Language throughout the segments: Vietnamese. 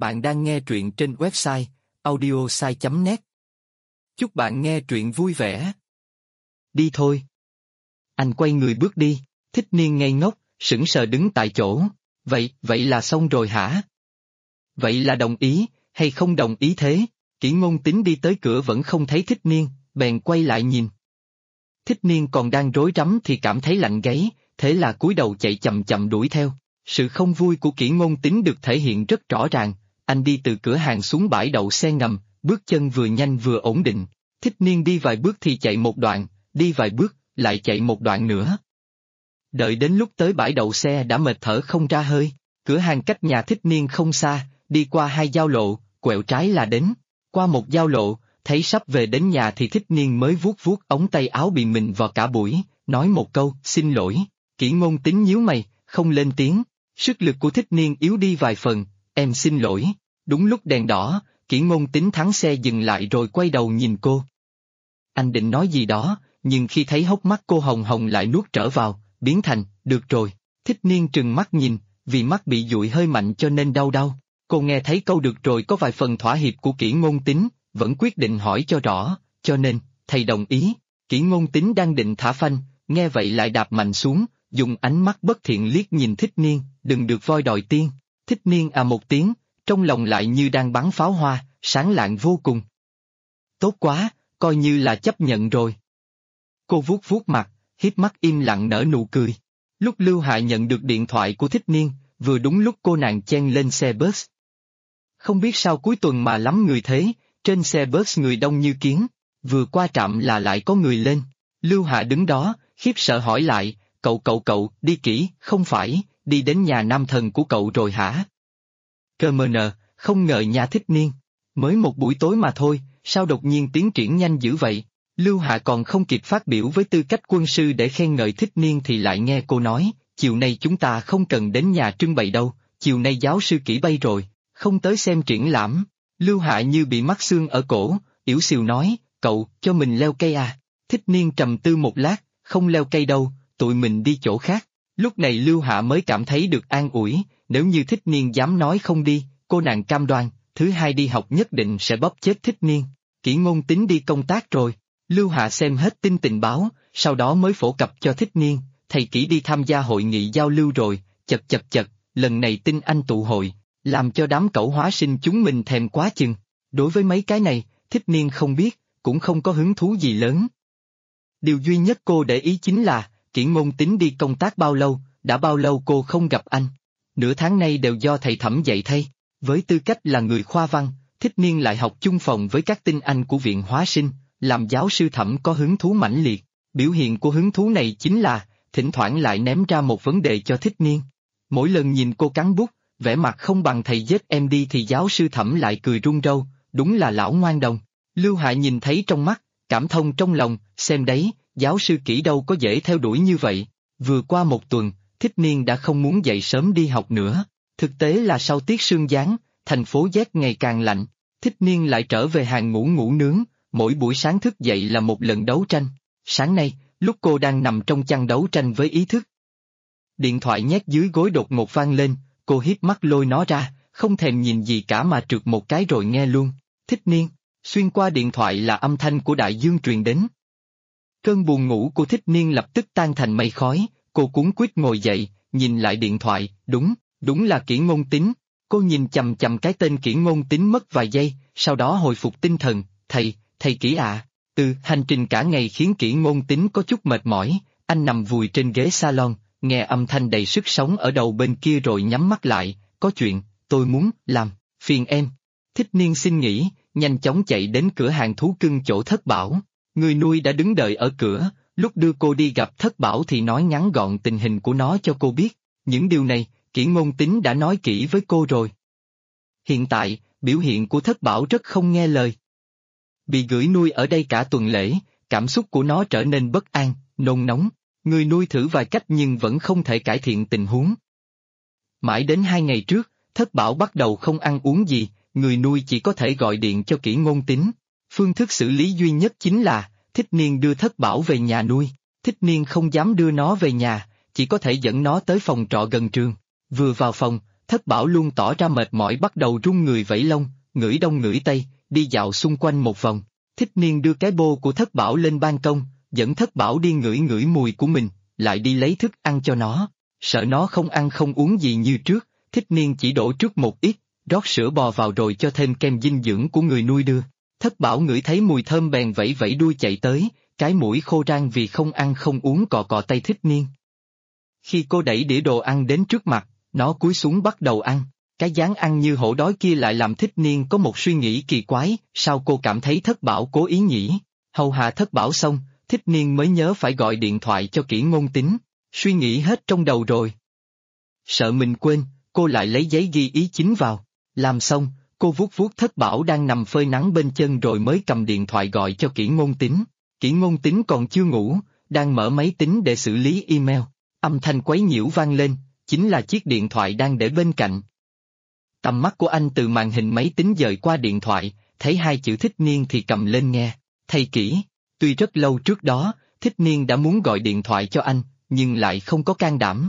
Bạn đang nghe truyện trên website audiosai.net. Chúc bạn nghe truyện vui vẻ. Đi thôi. Anh quay người bước đi, Thích Niên ngây ngốc, sững sờ đứng tại chỗ. Vậy là xong rồi hả? Vậy là đồng ý, hay không đồng ý thế? Kỷ Ngôn Tính đi tới cửa vẫn không thấy Thích Niên, bèn quay lại nhìn. Thích Niên còn đang rối rắm thì cảm thấy lạnh gáy, thế là cúi đầu chạy chậm chậm đuổi theo. Sự không vui của Kỷ Ngôn Tính được thể hiện rất rõ ràng. Anh đi từ cửa hàng xuống bãi đậu xe ngầm, bước chân vừa nhanh vừa ổn định. Thích Niên đi vài bước thì chạy một đoạn, đi vài bước, lại chạy một đoạn nữa. Đợi đến lúc tới bãi đậu xe đã mệt thở không ra hơi. Cửa hàng cách nhà Thích Niên không xa, đi qua hai giao lộ, quẹo trái là đến. Qua một giao lộ, thấy sắp về đến nhà thì Thích Niên mới vuốt vuốt ống tay áo bị mình vào cả buổi, nói một câu, xin lỗi. Kỷ Ngôn Tính nhíu mày, không lên tiếng. Sức lực của Thích Niên yếu đi vài phần, em xin lỗi. Đúng lúc đèn đỏ, Kỷ Ngôn Tính thắng xe dừng lại rồi quay đầu nhìn cô. Anh định nói gì đó, nhưng khi thấy hốc mắt cô hồng hồng lại nuốt trở vào, biến thành, được rồi. Thích Niên trừng mắt nhìn, vì mắt bị dụi hơi mạnh cho nên đau đau. Cô nghe thấy câu được rồi có vài phần thỏa hiệp của Kỷ Ngôn Tính, vẫn quyết định hỏi cho rõ, cho nên, thầy đồng ý. Kỷ Ngôn Tính đang định thả phanh, nghe vậy lại đạp mạnh xuống, dùng ánh mắt bất thiện liếc nhìn Thích Niên, đừng được voi đòi tiên. Thích Niên à một tiếng, trong lòng lại như đang bắn pháo hoa, sáng lạng vô cùng. Tốt quá, coi như là chấp nhận rồi. Cô vuốt vuốt mặt, híp mắt im lặng nở nụ cười. Lúc Lưu Hạ nhận được điện thoại của Thích Niên, vừa đúng lúc cô nàng chen lên xe bus. Không biết sao cuối tuần mà lắm người thế, trên xe bus người đông như kiến, vừa qua trạm là lại có người lên. Lưu Hạ đứng đó, khiếp sợ hỏi lại, cậu, đi kỹ, không phải, đi đến nhà nam thần của cậu rồi hả? Cơ mờ nờ, không ngờ nhà Thích Niên. Mới một buổi tối mà thôi, sao đột nhiên tiến triển nhanh dữ vậy? Lưu Hạ còn không kịp phát biểu với tư cách quân sư để khen ngợi Thích Niên thì lại nghe cô nói, chiều nay chúng ta không cần đến nhà trưng bày đâu, chiều nay giáo sư Kỷ bay rồi, không tới xem triển lãm. Lưu Hạ như bị mắc xương ở cổ, yểu xìu nói, cậu, cho mình leo cây à? Thích Niên trầm tư một lát, không leo cây đâu, tụi mình đi chỗ khác. Lúc này Lưu Hạ mới cảm thấy được an ủi, nếu như Thích Niên dám nói không đi, cô nàng cam đoan, thứ hai đi học nhất định sẽ bóp chết Thích Niên. Kỷ Ngôn Tính đi công tác rồi. Lưu Hạ xem hết tin tình báo, sau đó mới phổ cập cho Thích Niên, thầy Kỷ đi tham gia hội nghị giao lưu rồi, chật, lần này tin anh tụ hội, làm cho đám cẩu hóa sinh chúng mình thèm quá chừng. Đối với mấy cái này, Thích Niên không biết, cũng không có hứng thú gì lớn. Điều duy nhất cô để ý chính là, Kỷ Ngôn Tính đi công tác bao lâu, đã bao lâu cô không gặp anh. Nửa tháng nay đều do thầy Thẩm dạy thay, với tư cách là người khoa văn, Thích Niên lại học chung phòng với các tinh anh của viện hóa sinh, làm giáo sư Thẩm có hứng thú mãnh liệt. Biểu hiện của hứng thú này chính là, thỉnh thoảng lại ném ra một vấn đề cho Thích Niên. Mỗi lần nhìn cô cắn bút, vẻ mặt không bằng thầy giết em đi thì giáo sư Thẩm lại cười run râu, đúng là lão ngoan đồng. Lưu Hạ nhìn thấy trong mắt, cảm thông trong lòng, xem đấy, giáo sư Kỷ đâu có dễ theo đuổi như vậy. Vừa qua một tuần, Thích Niên đã không muốn dậy sớm đi học nữa. Thực tế là sau tiết sương giáng, thành phố rét ngày càng lạnh, Thích Niên lại trở về hàng ngủ nướng, mỗi buổi sáng thức dậy là một lần đấu tranh. Sáng nay, lúc cô đang nằm trong chăn đấu tranh với ý thức, điện thoại nhét dưới gối đột ngột vang lên, cô híp mắt lôi nó ra, không thèm nhìn gì cả mà trượt một cái rồi nghe luôn. Thích Niên, xuyên qua điện thoại là âm thanh của Đại Dương truyền đến. Cơn buồn ngủ của Thích Niên lập tức tan thành mây khói, cô cuống quýt ngồi dậy, nhìn lại điện thoại, đúng là Kỷ Ngôn Tính. Cô nhìn chằm chằm cái tên Kỷ Ngôn Tính mất vài giây, sau đó hồi phục tinh thần, thầy Kỷ à. Hành trình cả ngày khiến Kỷ Ngôn Tính có chút mệt mỏi, anh nằm vùi trên ghế salon, nghe âm thanh đầy sức sống ở đầu bên kia rồi nhắm mắt lại, có chuyện, tôi muốn, làm, phiền em. Thích Niên xin nghỉ, nhanh chóng chạy đến cửa hàng thú cưng chỗ Thất Bảo. Người nuôi đã đứng đợi ở cửa, lúc đưa cô đi gặp Thất Bảo thì nói ngắn gọn tình hình của nó cho cô biết, những điều này, Kỷ Ngôn Tính đã nói kỹ với cô rồi. Hiện tại, biểu hiện của Thất Bảo rất không nghe lời. Bị gửi nuôi ở đây cả tuần lễ, cảm xúc của nó trở nên bất an, nôn nóng, người nuôi thử vài cách nhưng vẫn không thể cải thiện tình huống. Mãi đến 2 ngày trước, Thất Bảo bắt đầu không ăn uống gì, người nuôi chỉ có thể gọi điện cho Kỷ Ngôn Tính. Phương thức xử lý duy nhất chính là, Thích Niên đưa Thất Bảo về nhà nuôi. Thích Niên không dám đưa nó về nhà, chỉ có thể dẫn nó tới phòng trọ gần trường. Vừa vào phòng, Thất Bảo luôn tỏ ra mệt mỏi bắt đầu run người vẫy lông, ngửi đông ngửi tây, đi dạo xung quanh một vòng. Thích Niên đưa cái bô của Thất Bảo lên ban công, dẫn Thất Bảo đi ngửi ngửi mùi của mình, lại đi lấy thức ăn cho nó. Sợ nó không ăn không uống gì như trước, Thích Niên chỉ đổ trước một ít, rót sữa bò vào rồi cho thêm kem dinh dưỡng của người nuôi đưa. Thất Bảo ngửi thấy mùi thơm bèn vẫy vẫy đuôi chạy tới, cái mũi khô rang vì không ăn không uống cọ cọ tay Thích Niên. Khi cô đẩy đĩa đồ ăn đến trước mặt, nó cúi xuống bắt đầu ăn. Cái dáng ăn như hổ đói kia lại làm Thích Niên có một suy nghĩ kỳ quái, sao cô cảm thấy Thất Bảo cố ý nhỉ? Hầu hạ Thất Bảo xong, Thích Niên mới nhớ phải gọi điện thoại cho Kỷ Ngôn Tính, suy nghĩ hết trong đầu rồi. Sợ mình quên, cô lại lấy giấy ghi ý chính vào. Làm xong, cô vuốt vuốt Thất Bảo đang nằm phơi nắng bên chân rồi mới cầm điện thoại gọi cho Kỷ Ngôn Tính. Kỷ Ngôn Tính còn chưa ngủ, đang mở máy tính để xử lý email. Âm thanh quấy nhiễu vang lên, chính là chiếc điện thoại đang để bên cạnh. Tầm mắt của anh từ màn hình máy tính dời qua điện thoại, thấy hai chữ Thích Niên thì cầm lên nghe. Thầy Kỷ, tuy rất lâu trước đó, Thích Niên đã muốn gọi điện thoại cho anh, nhưng lại không có can đảm.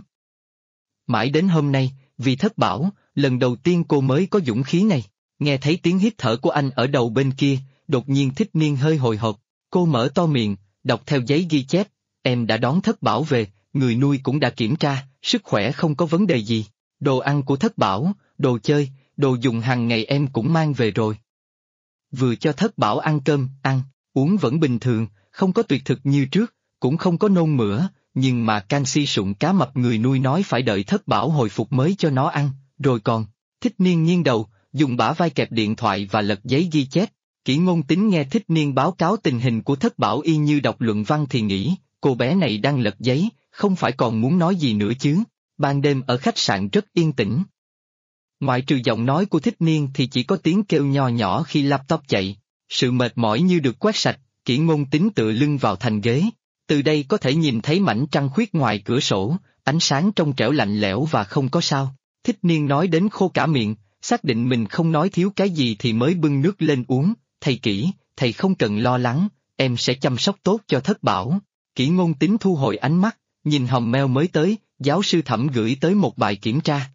Mãi đến hôm nay, vì Thất Bảo, lần đầu tiên cô mới có dũng khí này. Nghe thấy tiếng hít thở của anh ở đầu bên kia, đột nhiên Thích Niên hơi hồi hộp. Cô mở to miệng, đọc theo giấy ghi chép, em đã đón Thất Bảo về, người nuôi cũng đã kiểm tra, sức khỏe không có vấn đề gì. Đồ ăn của Thất Bảo, đồ chơi, đồ dùng hàng ngày em cũng mang về rồi. Vừa cho Thất Bảo ăn cơm, ăn, uống vẫn bình thường, không có tuyệt thực như trước, cũng không có nôn mửa, nhưng mà canxi sụn cá mập người nuôi nói phải đợi Thất Bảo hồi phục mới cho nó ăn, rồi còn. Thích Niên nghiêng đầu, dùng bả vai kẹp điện thoại và lật giấy ghi chép. Kỷ Ngôn Tính nghe Thích Niên báo cáo tình hình của Thất Bảo y như đọc luận văn thì nghĩ, cô bé này đang lật giấy, không phải còn muốn nói gì nữa chứ. Ban đêm ở khách sạn rất yên tĩnh. Ngoại trừ giọng nói của Thích Niên thì chỉ có tiếng kêu nho nhỏ khi laptop chạy. Sự mệt mỏi như được quét sạch, Kỷ Ngôn Tính tựa lưng vào thành ghế. Từ đây có thể nhìn thấy mảnh trăng khuyết ngoài cửa sổ, ánh sáng trong trẻo lạnh lẽo và không có sao. Thích Niên nói đến khô cả miệng, xác định mình không nói thiếu cái gì thì mới bưng nước lên uống. Thầy Kỷ, thầy không cần lo lắng, em sẽ chăm sóc tốt cho Thất Bảo. Kỷ Ngôn Tính thu hồi ánh mắt, nhìn hòm mail mới tới, giáo sư Thẩm gửi tới một bài kiểm tra.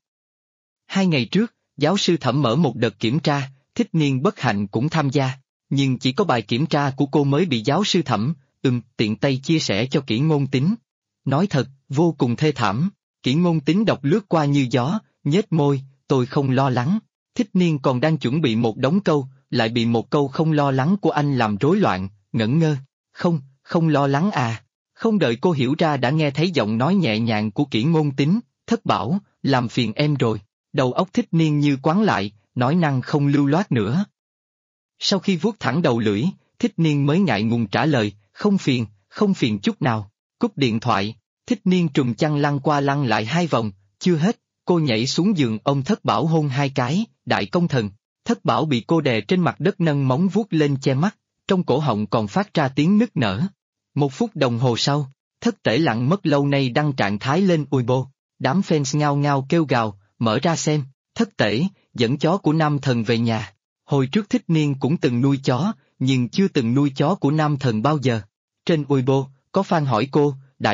2 ngày trước, giáo sư Thẩm mở một đợt kiểm tra, Thích Niên bất hạnh cũng tham gia, nhưng chỉ có bài kiểm tra của cô mới bị giáo sư Thẩm, tiện tay chia sẻ cho Kỷ Ngôn Tính. Nói thật, vô cùng thê thảm. Kỷ Ngôn Tính đọc lướt qua như gió, nhếch môi, tôi không lo lắng. Thích Niên còn đang chuẩn bị một đống câu, lại bị một câu không lo lắng của anh làm rối loạn, ngẩn ngơ. Không lo lắng à. Không đợi cô hiểu ra đã nghe thấy giọng nói nhẹ nhàng của Kỷ Ngôn Tính, Thất Bảo, làm phiền em rồi. Đầu óc Thích Niên như quán lại, nói năng không lưu loát nữa. Sau khi vuốt thẳng đầu lưỡi, Thích Niên mới ngại ngùng trả lời, không phiền chút nào. Cúp điện thoại, Thích Niên trùm chăn lăn qua lăn lại 2 vòng, chưa hết, cô nhảy xuống giường ôm Thất Bảo hôn 2 cái, đại công thần. Thất Bảo bị cô đè trên mặt đất nâng móng vuốt lên che mắt, trong cổ họng còn phát ra tiếng nức nở. 1 phút đồng hồ sau, Thất Tể lặng mất lâu nay đăng trạng thái lên Weibo, đám fans ngao ngao kêu gào, mở ra xem, Thất Tể, dẫn chó của nam thần về nhà. Hồi trước Thích Niên cũng từng nuôi chó, nhưng chưa từng nuôi chó của nam thần bao giờ. Trên Weibo, có fan hỏi cô,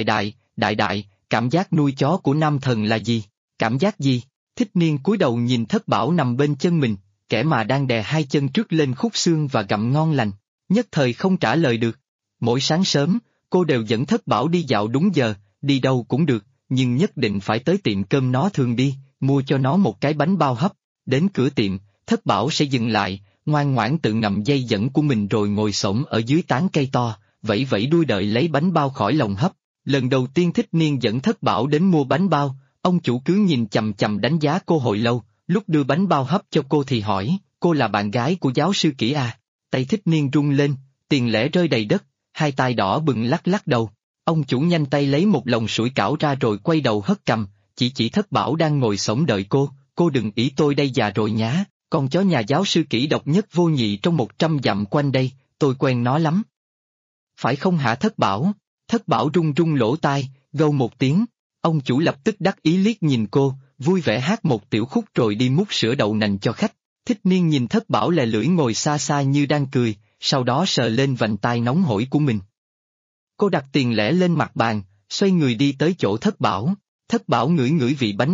đại, cảm giác nuôi chó của nam thần là gì? Cảm giác gì? Thích Niên cúi đầu nhìn Thất Bảo nằm bên chân mình, kẻ mà đang đè 2 chân trước lên khúc xương và gặm ngon lành, nhất thời không trả lời được. Mỗi sáng sớm, cô đều dẫn Thất Bảo đi dạo đúng giờ, đi đâu cũng được, nhưng nhất định phải tới tiệm cơm nó thường đi, mua cho nó một cái bánh bao hấp. Đến cửa tiệm, Thất Bảo sẽ dừng lại, ngoan ngoãn tự ngậm dây dẫn của mình rồi ngồi xổm ở dưới tán cây to, vẫy vẫy đuôi đợi lấy bánh bao khỏi lồng hấp. Lần đầu tiên Thích Niên dẫn Thất Bảo đến mua bánh bao, ông chủ cứ nhìn chằm chằm đánh giá cô hồi lâu, lúc đưa bánh bao hấp cho cô thì hỏi, cô là bạn gái của giáo sư Kỷ à? Tay Thích Niên rung lên, tiền lẻ rơi đầy đất, 2 tay đỏ bừng lắc lắc đầu. Ông chủ nhanh tay lấy một lồng sủi cảo ra rồi quay đầu hất cằm, chỉ Thất Bảo đang ngồi xổm đợi cô đừng ý tôi đây già rồi nhá, con chó nhà giáo sư Kỷ độc nhất vô nhị trong 100 dặm quanh đây, tôi quen nó lắm. Phải không hả Thất Bảo? Thất Bảo rung rung lỗ tai, gâu một tiếng, ông chủ lập tức đắc ý liếc nhìn cô, vui vẻ hát một tiểu khúc rồi đi múc sữa đậu nành cho khách. Thích Niên nhìn Thất Bảo lè lưỡi ngồi xa xa như đang cười, sau đó sờ lên vành tai nóng hổi của mình. Cô đặt tiền lẻ lên mặt bàn, xoay người đi tới chỗ Thất Bảo. Thất Bảo ngửi ngửi vị bánh bao,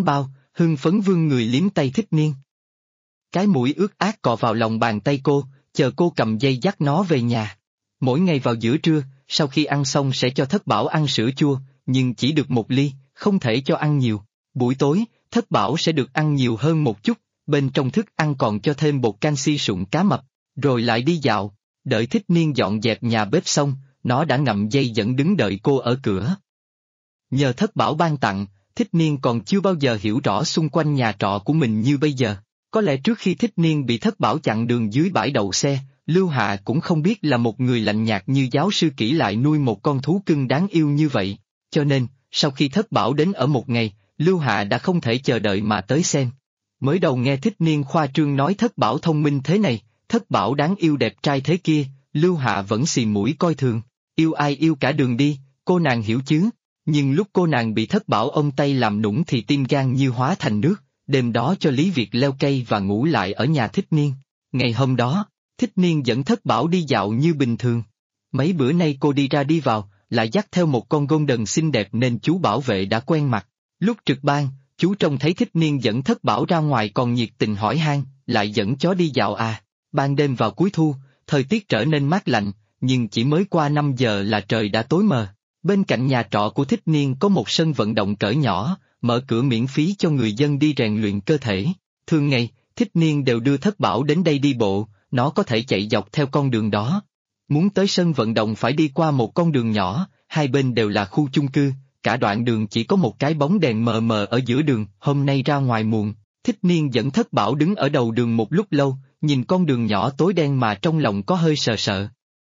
hưng phấn vươn người liếm tay Thích Niên. Cái mũi ướt át cọ vào lòng bàn tay cô, chờ cô cầm dây dắt nó về nhà. Mỗi ngày vào giữa trưa, sau khi ăn xong sẽ cho Thất Bảo ăn sữa chua, nhưng chỉ được 1 ly, không thể cho ăn nhiều. Buổi tối, Thất Bảo sẽ được ăn nhiều hơn một chút, bên trong thức ăn còn cho thêm bột canxi sụn cá mập, rồi lại đi dạo. Đợi Thích Niên dọn dẹp nhà bếp xong, nó đã ngậm dây dẫn đứng đợi cô ở cửa. Nhờ Thất Bảo ban tặng, Thích Niên còn chưa bao giờ hiểu rõ xung quanh nhà trọ của mình như bây giờ. Có lẽ trước khi Thích Niên bị Thất Bảo chặn đường dưới bãi đậu xe, Lưu Hạ cũng không biết là một người lạnh nhạt như giáo sư Kỷ lại nuôi một con thú cưng đáng yêu như vậy. Cho nên, sau khi Thất Bảo đến ở một ngày, Lưu Hạ đã không thể chờ đợi mà tới xem. Mới đầu nghe Thích Niên khoa trương nói Thất Bảo thông minh thế này, Thất Bảo đáng yêu đẹp trai thế kia, Lưu Hạ vẫn xì mũi coi thường. Yêu ai yêu cả đường đi, cô nàng hiểu chứ. Nhưng lúc cô nàng bị Thất Bảo ôm tay làm nũng thì tim gan như hóa thành nước, đêm đó cho Lý Việt leo cây và ngủ lại ở nhà Thích Niên. Ngày hôm đó, Thích Niên dẫn Thất Bảo đi dạo như bình thường. Mấy bữa nay cô đi ra đi vào, lại dắt theo một con golden xinh đẹp nên chú bảo vệ đã quen mặt. Lúc trực ban, chú trông thấy Thích Niên dẫn Thất Bảo ra ngoài còn nhiệt tình hỏi han, lại dẫn chó đi dạo à. Ban đêm vào cuối thu, thời tiết trở nên mát lạnh, nhưng chỉ mới qua 5 giờ là trời đã tối mờ. Bên cạnh nhà trọ của Thích Niên có một sân vận động cỡ nhỏ, mở cửa miễn phí cho người dân đi rèn luyện cơ thể. Thường ngày, Thích Niên đều đưa Thất Bảo đến đây đi bộ, nó có thể chạy dọc theo con đường đó. Muốn tới sân vận động phải đi qua một con đường nhỏ, hai bên đều là khu chung cư, cả đoạn đường chỉ có một cái bóng đèn mờ mờ ở giữa đường. Hôm nay ra ngoài muộn, Thích Niên dẫn Thất Bảo đứng ở đầu đường một lúc lâu, nhìn con đường nhỏ tối đen mà trong lòng có hơi sợ sợ.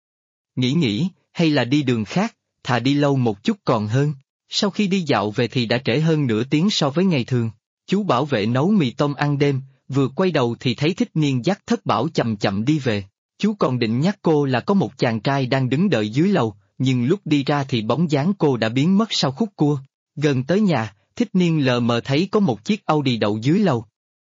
Nghĩ, hay là đi đường khác, thà đi lâu một chút còn hơn. Sau khi đi dạo về thì đã trễ hơn nửa tiếng so với ngày thường. Chú bảo vệ nấu mì tôm ăn đêm, vừa quay đầu thì thấy Thích Niên dắt Thất Bảo chậm chậm đi về. Chú còn định nhắc cô là có một chàng trai đang đứng đợi dưới lầu, nhưng lúc đi ra thì bóng dáng cô đã biến mất sau khúc cua. Gần tới nhà, Thích Niên lờ mờ thấy có một chiếc Audi đậu dưới lầu.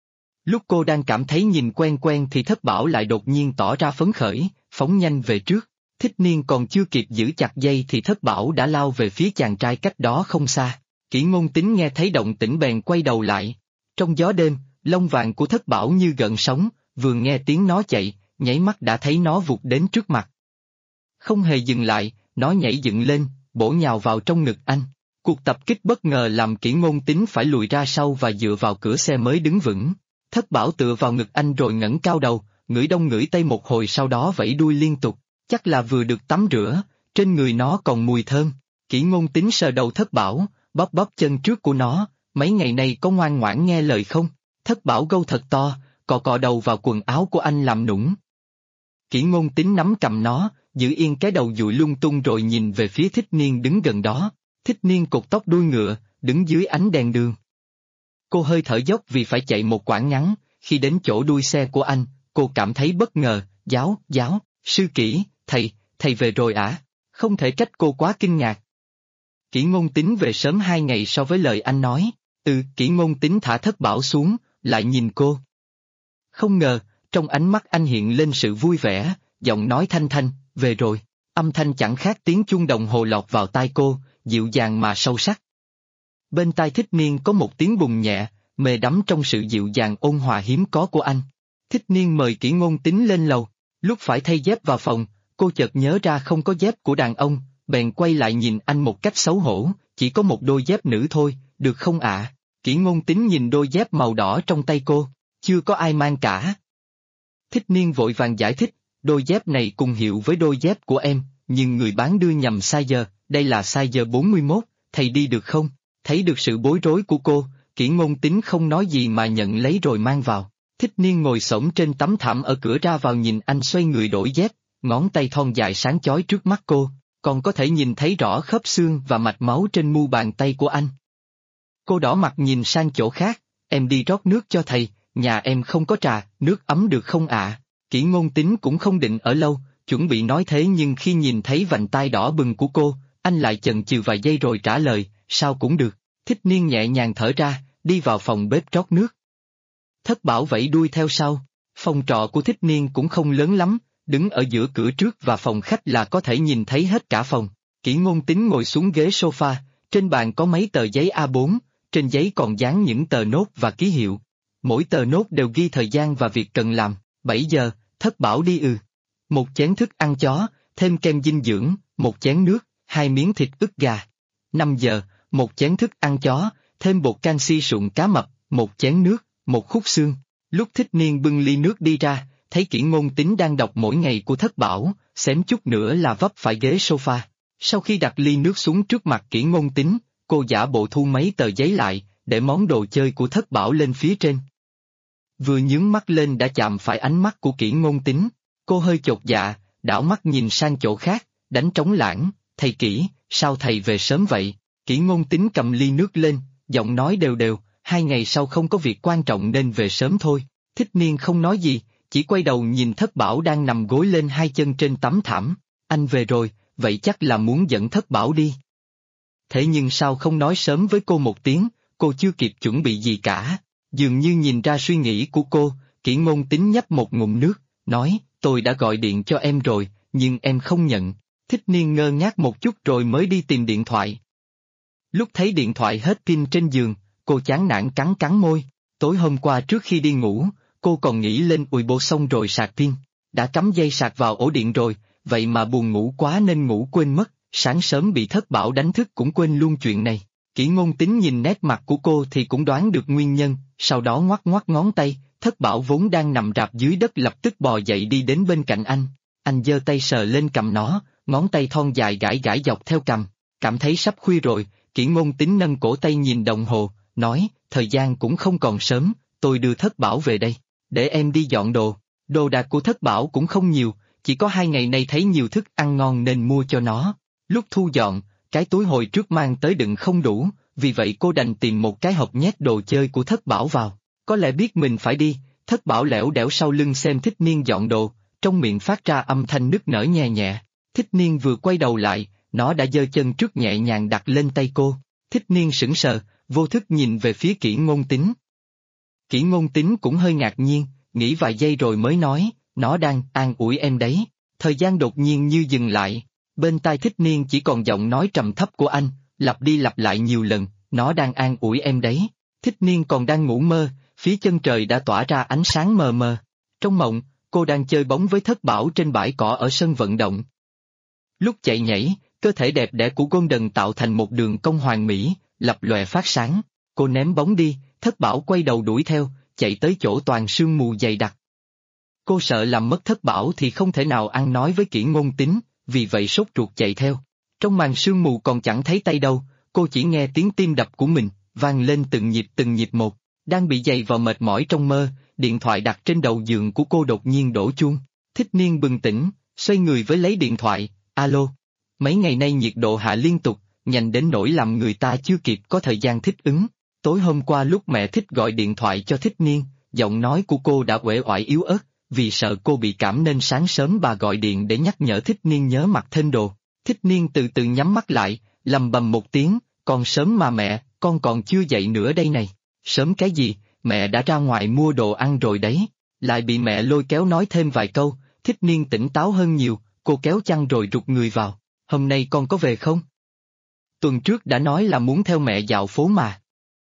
Lúc cô đang cảm thấy nhìn quen quen thì Thất Bảo lại đột nhiên tỏ ra phấn khởi, phóng nhanh về trước. Thích Niên còn chưa kịp giữ chặt dây thì Thất Bảo đã lao về phía chàng trai cách đó không xa. Kỷ Ngôn Tính nghe thấy động tĩnh bèn quay đầu lại. Trong gió đêm, lông vàng của Thất Bảo như gợn sóng, vừa nghe tiếng nó chạy, nháy mắt đã thấy nó vụt đến trước mặt. Không hề dừng lại, nó nhảy dựng lên, bổ nhào vào trong ngực anh. Cuộc tập kích bất ngờ làm Kỷ Ngôn Tính phải lùi ra sau và dựa vào cửa xe mới đứng vững. Thất Bảo tựa vào ngực anh rồi ngẩng cao đầu, ngửi đông ngửi tây một hồi sau đó vẫy đuôi liên tục. Chắc là vừa được tắm rửa, trên người nó còn mùi thơm. Kỷ Ngôn Tính sờ đầu Thất Bảo, bóp bóp chân trước của nó, mấy ngày nay có ngoan ngoãn nghe lời không? Thất Bảo gâu thật to, cọ cọ đầu vào quần áo của anh làm nũng. Kỷ Ngôn Tính nắm cầm nó, giữ yên cái đầu dụi lung tung rồi nhìn về phía Thích Niên đứng gần đó. Thích Niên cột tóc đuôi ngựa, đứng dưới ánh đèn đường. Cô hơi thở dốc vì phải chạy một quãng ngắn, khi đến chỗ đuôi xe của anh, cô cảm thấy bất ngờ. Giáo, sư Kỷ, thầy về rồi à? Không thể trách cô quá kinh ngạc. Kỷ Ngôn Tính về sớm 2 ngày so với lời anh nói. Kỷ Ngôn Tính thả Thất Bảo xuống, lại nhìn cô. Không ngờ, trong ánh mắt anh hiện lên sự vui vẻ, giọng nói thanh thanh, về rồi. Âm thanh chẳng khác tiếng chuông đồng hồ lọt vào tai cô, dịu dàng mà sâu sắc. Bên tai Thích Niên có một tiếng bùng nhẹ, mê đắm trong sự dịu dàng ôn hòa hiếm có của anh. Thích Niên mời Kỷ Ngôn Tính lên lầu, lúc phải thay dép vào phòng, cô chợt nhớ ra không có dép của đàn ông, bèn quay lại nhìn anh một cách xấu hổ, chỉ có một đôi dép nữ thôi, được không ạ? Kỷ Ngôn Tính nhìn đôi dép màu đỏ trong tay cô, chưa có ai mang cả. Thích Niên vội vàng giải thích, đôi dép này cùng hiệu với đôi dép của em, nhưng người bán đưa nhầm size, đây là size 41, thầy đi được không? Thấy được sự bối rối của cô, Kỷ Ngôn Tính không nói gì mà nhận lấy rồi mang vào. Thích Niên ngồi xổm trên tấm thảm ở cửa ra vào nhìn anh xoay người đổi dép, ngón tay thon dài sáng chói trước mắt cô, còn có thể nhìn thấy rõ khớp xương và mạch máu trên mu bàn tay của anh. Cô đỏ mặt nhìn sang chỗ khác, em đi rót nước cho thầy, nhà em không có trà, nước ấm được không ạ? Kỷ Ngôn Tính cũng không định ở lâu, chuẩn bị nói thế nhưng khi nhìn thấy vành tai đỏ bừng của cô, anh lại chần chừ vài giây rồi trả lời, sao cũng được. Thích Niên nhẹ nhàng thở ra, đi vào phòng bếp rót nước. Thất Bảo vẫy đuôi theo sau. Phòng trọ của Thích Niên cũng không lớn lắm, đứng ở giữa cửa trước và phòng khách là có thể nhìn thấy hết cả phòng. Kỷ Ngôn Tính ngồi xuống ghế sofa, trên bàn có mấy tờ giấy A4, trên giấy còn dán những tờ nốt và ký hiệu. Mỗi tờ nốt đều ghi thời gian và việc cần làm. 7 giờ, Thất Bảo đi một chén thức ăn chó, thêm kem dinh dưỡng, một chén nước, 2 miếng thịt ức gà. 5 giờ, một chén thức ăn chó, thêm bột canxi sụn cá mập, một chén nước, một khúc xương. Lúc Thích Niên bưng ly nước đi ra, thấy Kỷ Ngôn Tính đang đọc mỗi ngày của Thất Bảo, xém chút nữa là vấp phải ghế sofa. Sau khi đặt ly nước xuống trước mặt Kỷ Ngôn Tính, cô giả bộ thu mấy tờ giấy lại, để món đồ chơi của Thất Bảo lên phía trên. Vừa nhướng mắt lên đã chạm phải ánh mắt của Kỷ Ngôn Tính, cô hơi chột dạ, đảo mắt nhìn sang chỗ khác, đánh trống lãng, thầy Kỷ, sao thầy về sớm vậy? Kỷ Ngôn Tính cầm ly nước lên, giọng nói đều đều, 2 ngày sau không có việc quan trọng nên về sớm thôi. Thích Niên không nói gì, chỉ quay đầu nhìn Thất Bảo đang nằm gối lên 2 chân trên tấm thảm. Anh về rồi, vậy chắc là muốn dẫn Thất Bảo đi. Thế nhưng sao không nói sớm với cô một tiếng, cô chưa kịp chuẩn bị gì cả. Dường như nhìn ra suy nghĩ của cô, Kỷ Ngôn Tính nhấp một ngụm nước, nói, tôi đã gọi điện cho em rồi, nhưng em không nhận. Thích Niên ngơ ngác một chút rồi mới đi tìm điện thoại. Lúc thấy điện thoại hết pin trên giường, cô chán nản cắn cắn môi. Tối hôm qua trước khi đi ngủ, cô còn nghĩ lên Weibo xong rồi sạc pin. Đã cắm dây sạc vào ổ điện rồi, vậy mà buồn ngủ quá nên ngủ quên mất, sáng sớm bị Thất Bảo đánh thức cũng quên luôn chuyện này. Kỷ Ngôn Tính nhìn nét mặt của cô thì cũng đoán được nguyên nhân, sau đó ngoắc ngoắc ngón tay, Thất Bảo vốn đang nằm rạp dưới đất lập tức bò dậy đi đến bên cạnh anh. Anh giơ tay sờ lên cằm nó, ngón tay thon dài gãi gãi dọc theo cằm, cảm thấy sắp khuya rồi, Kỷ Ngôn Tính nâng cổ tay nhìn đồng hồ, nói, thời gian cũng không còn sớm, tôi đưa Thất Bảo về đây, để em đi dọn đồ. Đồ đạc của Thất Bảo cũng không nhiều, chỉ có 2 ngày nay thấy nhiều thức ăn ngon nên mua cho nó. Lúc thu dọn, cái túi hồi trước mang tới đựng không đủ, vì vậy cô đành tìm một cái hộp nhét đồ chơi của Thất Bảo vào. Có lẽ biết mình phải đi, Thất Bảo lẻo đẻo sau lưng xem Thích Niên dọn đồ, trong miệng phát ra âm thanh nức nở nhẹ nhẹ. Thích Niên vừa quay đầu lại, nó đã giơ chân trước nhẹ nhàng đặt lên tay cô. Thích Niên sững sờ, vô thức nhìn về phía Kỷ Ngôn Tính. Kỷ Ngôn Tính cũng hơi ngạc nhiên, nghĩ vài giây rồi mới nói, nó đang an ủi em đấy. Thời gian đột nhiên như dừng lại, bên tai Thích Niên chỉ còn giọng nói trầm thấp của anh, lặp đi lặp lại nhiều lần, nó đang an ủi em đấy. Thích Niên còn đang ngủ mơ, phía chân trời đã tỏa ra ánh sáng mờ mờ. Trong mộng, cô đang chơi bóng với Thất Bảo trên bãi cỏ ở sân vận động. Lúc chạy nhảy, cơ thể đẹp đẽ của Golden tạo thành một đường cong hoàn mỹ, lập lòe phát sáng. Cô ném bóng đi, Thất Bảo quay đầu đuổi theo, chạy tới chỗ toàn sương mù dày đặc. Cô sợ làm mất Thất Bảo thì không thể nào ăn nói với Kỷ Ngôn Tính, vì vậy sốt ruột chạy theo. Trong màn sương mù còn chẳng thấy tay đâu, cô chỉ nghe tiếng tim đập của mình, vang lên từng nhịp một. Đang bị dày vò mệt mỏi trong mơ, điện thoại đặt trên đầu giường của cô đột nhiên đổ chuông. Thích Niên bừng tỉnh, xoay người với lấy điện thoại, alo. Mấy ngày nay nhiệt độ hạ liên tục, nhanh đến nỗi làm người ta chưa kịp có thời gian thích ứng. Tối hôm qua lúc mẹ Thích gọi điện thoại cho Thích Niên, giọng nói của cô đã uể oải yếu ớt, vì sợ cô bị cảm nên sáng sớm bà gọi điện để nhắc nhở Thích Niên nhớ mặc thêm đồ. Thích Niên từ từ nhắm mắt lại, lầm bầm một tiếng, còn sớm mà mẹ, con còn chưa dậy nữa đây này. Sớm cái gì, mẹ đã ra ngoài mua đồ ăn rồi đấy. Lại bị mẹ lôi kéo nói thêm vài câu, Thích Niên tỉnh táo hơn nhiều, cô kéo chăn rồi rụt người vào. Hôm nay con có về không? Tuần trước đã nói là muốn theo mẹ dạo phố mà.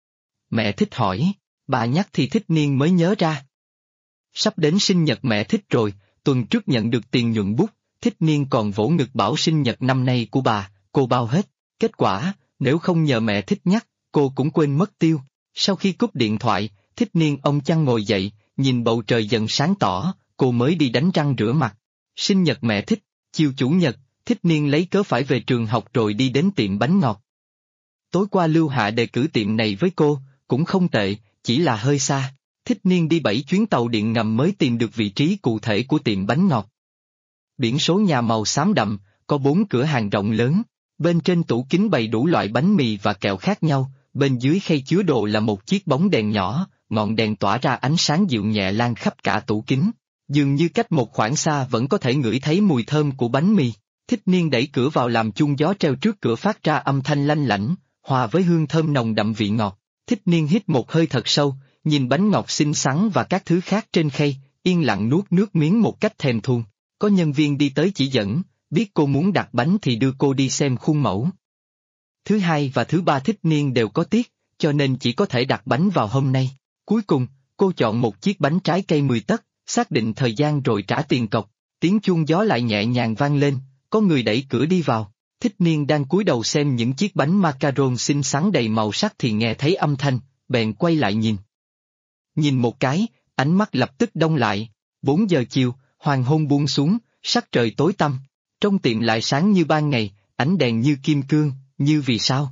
Mẹ Thích hỏi, bà nhắc thì Thích Niên mới nhớ ra. Sắp đến sinh nhật mẹ Thích rồi, tuần trước nhận được tiền nhuận bút, Thích Niên còn vỗ ngực bảo sinh nhật năm nay của bà, cô bao hết. Kết quả, nếu không nhờ mẹ Thích nhắc, cô cũng quên mất tiêu. Sau khi cúp điện thoại, Thích Niên ông chăn ngồi dậy, nhìn bầu trời dần sáng tỏ, cô mới đi đánh răng rửa mặt. Sinh nhật mẹ Thích, chiều chủ nhật, Thích Niên lấy cớ phải về trường học rồi đi đến tiệm bánh ngọt. Tối qua Lưu Hạ đề cử tiệm này với cô, cũng không tệ, chỉ là hơi xa. Thích Niên đi 7 chuyến tàu điện ngầm mới tìm được vị trí cụ thể của tiệm bánh ngọt. Biển số nhà màu xám đậm, có 4 cửa hàng rộng lớn, bên trên tủ kính bày đủ loại bánh mì và kẹo khác nhau, bên dưới khay chứa đồ là một chiếc bóng đèn nhỏ, ngọn đèn tỏa ra ánh sáng dịu nhẹ lan khắp cả tủ kính. Dường như cách một khoảng xa vẫn có thể ngửi thấy mùi thơm của bánh mì. Thích Niên đẩy cửa vào làm chuông gió treo trước cửa phát ra âm thanh lanh lảnh, hòa với hương thơm nồng đậm vị ngọt. Thích Niên hít một hơi thật sâu, nhìn bánh ngọt xinh xắn và các thứ khác trên khay, yên lặng nuốt nước miếng một cách thèm thuồng. Có nhân viên đi tới chỉ dẫn, biết cô muốn đặt bánh thì đưa cô đi xem khuôn mẫu. Thứ hai và thứ ba Thích Niên đều có tiết, cho nên chỉ có thể đặt bánh vào hôm nay. Cuối cùng, cô chọn một chiếc bánh trái cây 10 tấc, xác định thời gian rồi trả tiền cọc. Tiếng chuông gió lại nhẹ nhàng vang lên, có người đẩy cửa đi vào. Thích Niên đang cúi đầu xem những chiếc bánh macaron xinh xắn đầy màu sắc thì nghe thấy âm thanh, bèn quay lại nhìn. Nhìn một cái, ánh mắt lập tức đông lại. 4 giờ chiều, hoàng hôn buông xuống, sắc trời tối tăm. Trong tiệm lại sáng như ban ngày, ánh đèn như kim cương, như vì sao.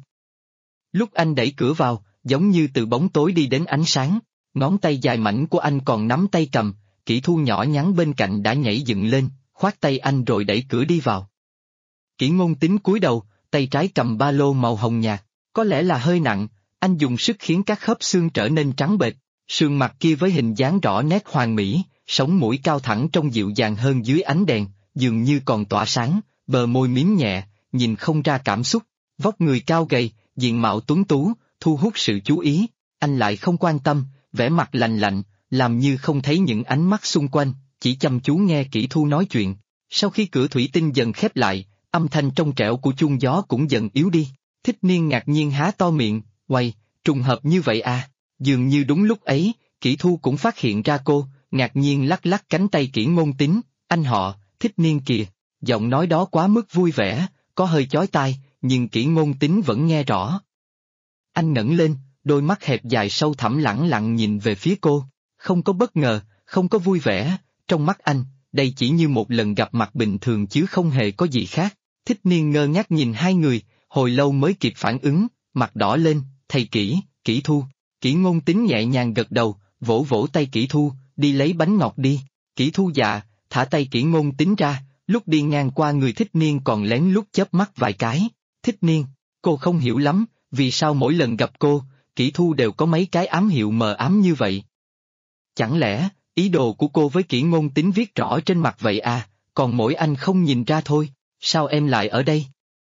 Lúc anh đẩy cửa vào, giống như từ bóng tối đi đến ánh sáng, ngón tay dài mảnh của anh còn nắm tay cầm, Kỷ Thu nhỏ nhắn bên cạnh đã nhảy dựng lên, khoát tay anh rồi đẩy cửa đi vào. Kỷ Ngôn Tính cúi đầu, tay trái cầm ba lô màu hồng nhạt, có lẽ là hơi nặng, anh dùng sức khiến các khớp xương trở nên trắng bệch, sườn mặt kia với hình dáng rõ nét hoàn mỹ, sống mũi cao thẳng trông dịu dàng hơn dưới ánh đèn, dường như còn tỏa sáng, bờ môi mím nhẹ, nhìn không ra cảm xúc, vóc người cao gầy, diện mạo tuấn tú, thu hút sự chú ý, anh lại không quan tâm, vẻ mặt lạnh lạnh, làm như không thấy những ánh mắt xung quanh, chỉ chăm chú nghe Kỷ Thu nói chuyện. Sau khi cửa thủy tinh dần khép lại, âm thanh trong trẻo của chuông gió cũng dần yếu đi. Thích Niên ngạc nhiên há to miệng, "Uầy, trùng hợp như vậy à?" Dường như đúng lúc ấy, Kỷ Thu cũng phát hiện ra cô, ngạc nhiên lắc lắc cánh tay Kỷ Ngôn Tính, "Anh họ, Thích Niên kìa." Giọng nói đó quá mức vui vẻ, có hơi chói tai, nhưng Kỷ Ngôn Tính vẫn nghe rõ. Anh ngẩng lên, đôi mắt hẹp dài sâu thẳm lẳng lặng nhìn về phía cô, không có bất ngờ, không có vui vẻ, trong mắt anh, đây chỉ như một lần gặp mặt bình thường chứ không hề có gì khác. Thích Niên ngơ ngác nhìn hai người, hồi lâu mới kịp phản ứng, mặt đỏ lên, "Thầy Kỷ, Kỷ Thu." Kỷ Ngôn Tính nhẹ nhàng gật đầu, vỗ vỗ tay Kỷ Thu, "Đi lấy bánh ngọt đi." Kỷ Thu dạ, thả tay Kỷ Ngôn Tính ra, lúc đi ngang qua người Thích Niên còn lén lút chớp mắt vài cái. Thích Niên, cô không hiểu lắm, vì sao mỗi lần gặp cô, Kỷ Thu đều có mấy cái ám hiệu mờ ám như vậy. Chẳng lẽ, ý đồ của cô với Kỷ Ngôn Tính viết rõ trên mặt vậy à, còn mỗi anh không nhìn ra thôi, sao em lại ở đây?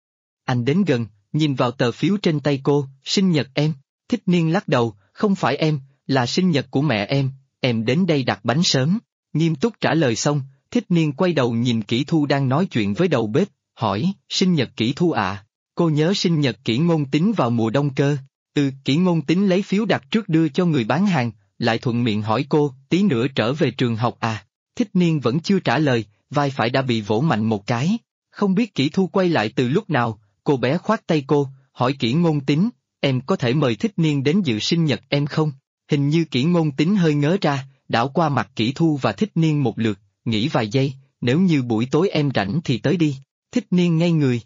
Anh đến gần, nhìn vào tờ phiếu trên tay cô, "Sinh nhật em." Thích Niên lắc đầu, "Không phải em, là sinh nhật của mẹ em đến đây đặt bánh sớm." Nghiêm túc trả lời xong, Thích Niên quay đầu nhìn Kỷ Thu đang nói chuyện với đầu bếp, hỏi, "Sinh nhật Kỷ Thu à? Cô nhớ sinh nhật Kỷ Ngôn Tính vào mùa đông cơ?" Kỷ Ngôn Tính lấy phiếu đặt trước đưa cho người bán hàng, lại thuận miệng hỏi cô, "Tí nữa trở về trường học à?" Thích Niên vẫn chưa trả lời, vai phải đã bị vỗ mạnh một cái. Không biết Kỷ Thu quay lại từ lúc nào, cô bé khoát tay cô, hỏi Kỷ Ngôn Tính, "Em có thể mời Thích Niên đến dự sinh nhật em không?" Hình như Kỷ Ngôn Tính hơi ngớ ra, đảo qua mặt Kỷ Thu và Thích Niên một lượt, nghĩ vài giây, "Nếu như buổi tối em rảnh thì tới đi." Thích Niên ngây người,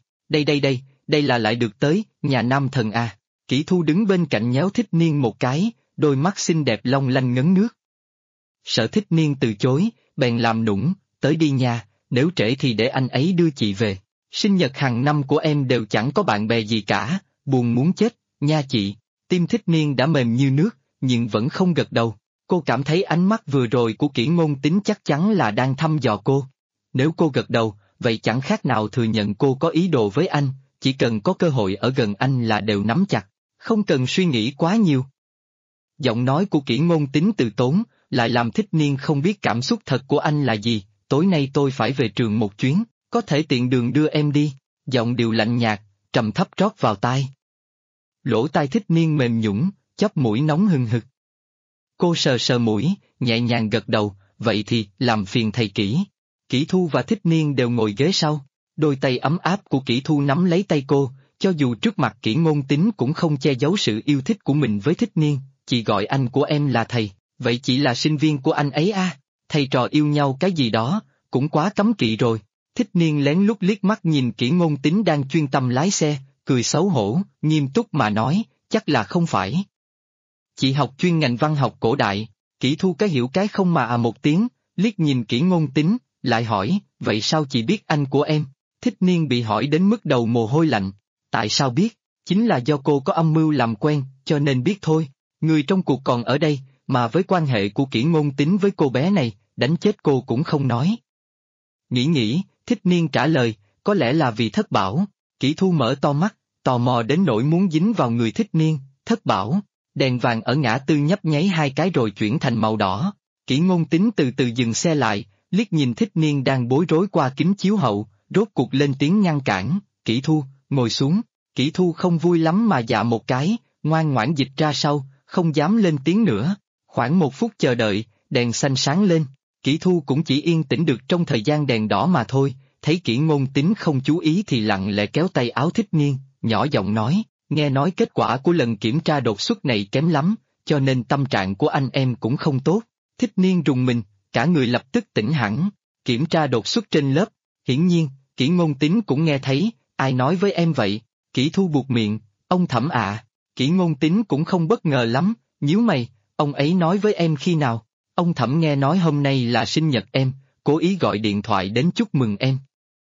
đây là lại được tới, nhà nam thần à. Kỷ Thu đứng bên cạnh nhéo Thích Niên một cái, đôi mắt xinh đẹp long lanh ngấn nước. Sợ Thích Niên từ chối, bèn làm nũng, "Tới đi nha, nếu trễ thì để anh ấy đưa chị về. Sinh nhật hàng năm của em đều chẳng có bạn bè gì cả, buồn muốn chết, nha chị." Tim Thích Niên đã mềm như nước, nhưng vẫn không gật đầu. Cô cảm thấy ánh mắt vừa rồi của Kỷ Ngôn Tính chắc chắn là đang thăm dò cô. Nếu cô gật đầu, vậy chẳng khác nào thừa nhận cô có ý đồ với anh, chỉ cần có cơ hội ở gần anh là đều nắm chặt, không cần suy nghĩ quá nhiều. Giọng nói của Kỷ Ngôn Tính từ tốn, lại làm Thích Niên không biết cảm xúc thật của anh là gì. "Tối nay tôi phải về trường một chuyến, có thể tiện đường đưa em đi." Giọng điệu lạnh nhạt, trầm thấp trót vào tai. Lỗ tai Thích Niên mềm nhũn, chóp mũi nóng hừng hực. Cô sờ sờ mũi, nhẹ nhàng gật đầu, "Vậy thì, làm phiền thầy Kỷ." Kỷ Thu và Thích Niên đều ngồi ghế sau, đôi tay ấm áp của Kỷ Thu nắm lấy tay cô, cho dù trước mặt Kỷ Ngôn Tính cũng không che giấu sự yêu thích của mình với Thích Niên. "Chị gọi anh của em là thầy, vậy chỉ là sinh viên của anh ấy à? Thầy trò yêu nhau cái gì đó, cũng quá cấm kỵ rồi." Thích Niên lén lút liếc mắt nhìn Kỷ Ngôn Tính đang chuyên tâm lái xe, cười xấu hổ, nghiêm túc mà nói, "Chắc là không phải. Chị học chuyên ngành văn học cổ đại." Kỷ Thu cái hiểu cái không mà một tiếng, liếc nhìn Kỷ Ngôn Tính, lại hỏi, "Vậy sao chị biết anh của em?" Thích Niên bị hỏi đến mức đầu mồ hôi lạnh. "Tại sao biết? Chính là do cô có âm mưu làm quen, cho nên biết thôi. Người trong cuộc còn ở đây, mà với quan hệ của Kỷ Ngôn Tính với cô bé này, đánh chết cô cũng không nói." Nghĩ, Thích Niên trả lời, "Có lẽ là vì Thất Bảo." Kỷ Thu mở to mắt, tò mò đến nỗi muốn dính vào người Thích Niên. "Thất Bảo?" Đèn vàng ở ngã tư nhấp nháy hai cái rồi chuyển thành màu đỏ. Kỷ Ngôn Tính từ từ dừng xe lại, liếc nhìn Thích Niên đang bối rối qua kính chiếu hậu, rốt cuộc lên tiếng ngăn cản, "Kỷ Thu, ngồi xuống." Kỷ Thu không vui lắm mà dạ một cái, ngoan ngoãn dịch ra sau, không dám lên tiếng nữa. Khoảng 1 phút chờ đợi, đèn xanh sáng lên, Kỷ Thu cũng chỉ yên tĩnh được trong thời gian đèn đỏ mà thôi, thấy Kỷ Ngôn Tính không chú ý thì lặng lẽ kéo tay áo Thích Niên, nhỏ giọng nói, nghe nói kết quả của lần kiểm tra đột xuất này kém lắm, cho nên tâm trạng của anh em cũng không tốt. Thích Niên rùng mình, cả người lập tức tỉnh hẳn. Kiểm tra đột xuất trên lớp, hiển nhiên, Kỷ Ngôn Tính cũng nghe thấy, ai nói với em vậy? Kỷ Thu buột miệng, ông Thẩm ạ. Kỷ Ngôn Tính cũng không bất ngờ lắm, nhíu mày, ông ấy nói với em khi nào? Ông Thẩm nghe nói hôm nay là sinh nhật em, cố ý gọi điện thoại đến chúc mừng em.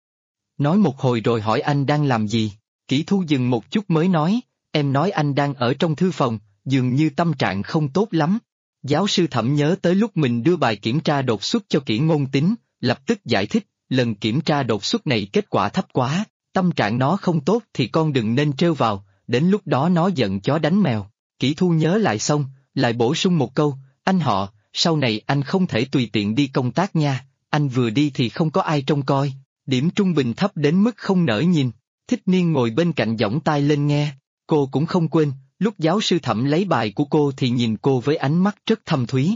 Nói một hồi rồi hỏi anh đang làm gì? Kỷ Thu dừng một chút mới nói, em nói anh đang ở trong thư phòng, dường như tâm trạng không tốt lắm. Giáo sư Thẩm nhớ tới lúc mình đưa bài kiểm tra đột xuất cho Kỷ Ngôn Tính, lập tức giải thích, lần kiểm tra đột xuất này kết quả thấp quá, tâm trạng nó không tốt thì con đừng nên trêu vào, đến lúc đó nó giận chó đánh mèo. Kỷ Thu nhớ lại xong, lại bổ sung một câu, anh họ, sau này anh không thể tùy tiện đi công tác nha, anh vừa đi thì không có ai trông coi, điểm trung bình thấp đến mức không nỡ nhìn. Thích Niên ngồi bên cạnh giỏng tai lên nghe, cô cũng không quên, lúc giáo sư Thẩm lấy bài của cô thì nhìn cô với ánh mắt rất thâm thúy.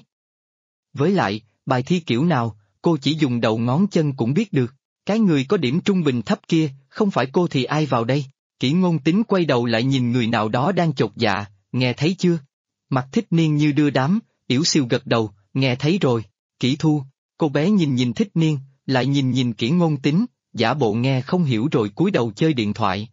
Với lại, bài thi kiểu nào, cô chỉ dùng đầu ngón chân cũng biết được, cái người có điểm trung bình thấp kia, không phải cô thì ai vào đây? Kỷ Ngôn Tính quay đầu lại nhìn người nào đó đang chột dạ, nghe thấy chưa? Mặt Thích Niên như đưa đám, yểu xìu gật đầu, nghe thấy rồi. Kỷ Thu, cô bé nhìn nhìn Thích Niên, lại nhìn nhìn Kỷ Ngôn Tính, giả bộ nghe không hiểu rồi cúi đầu chơi điện thoại.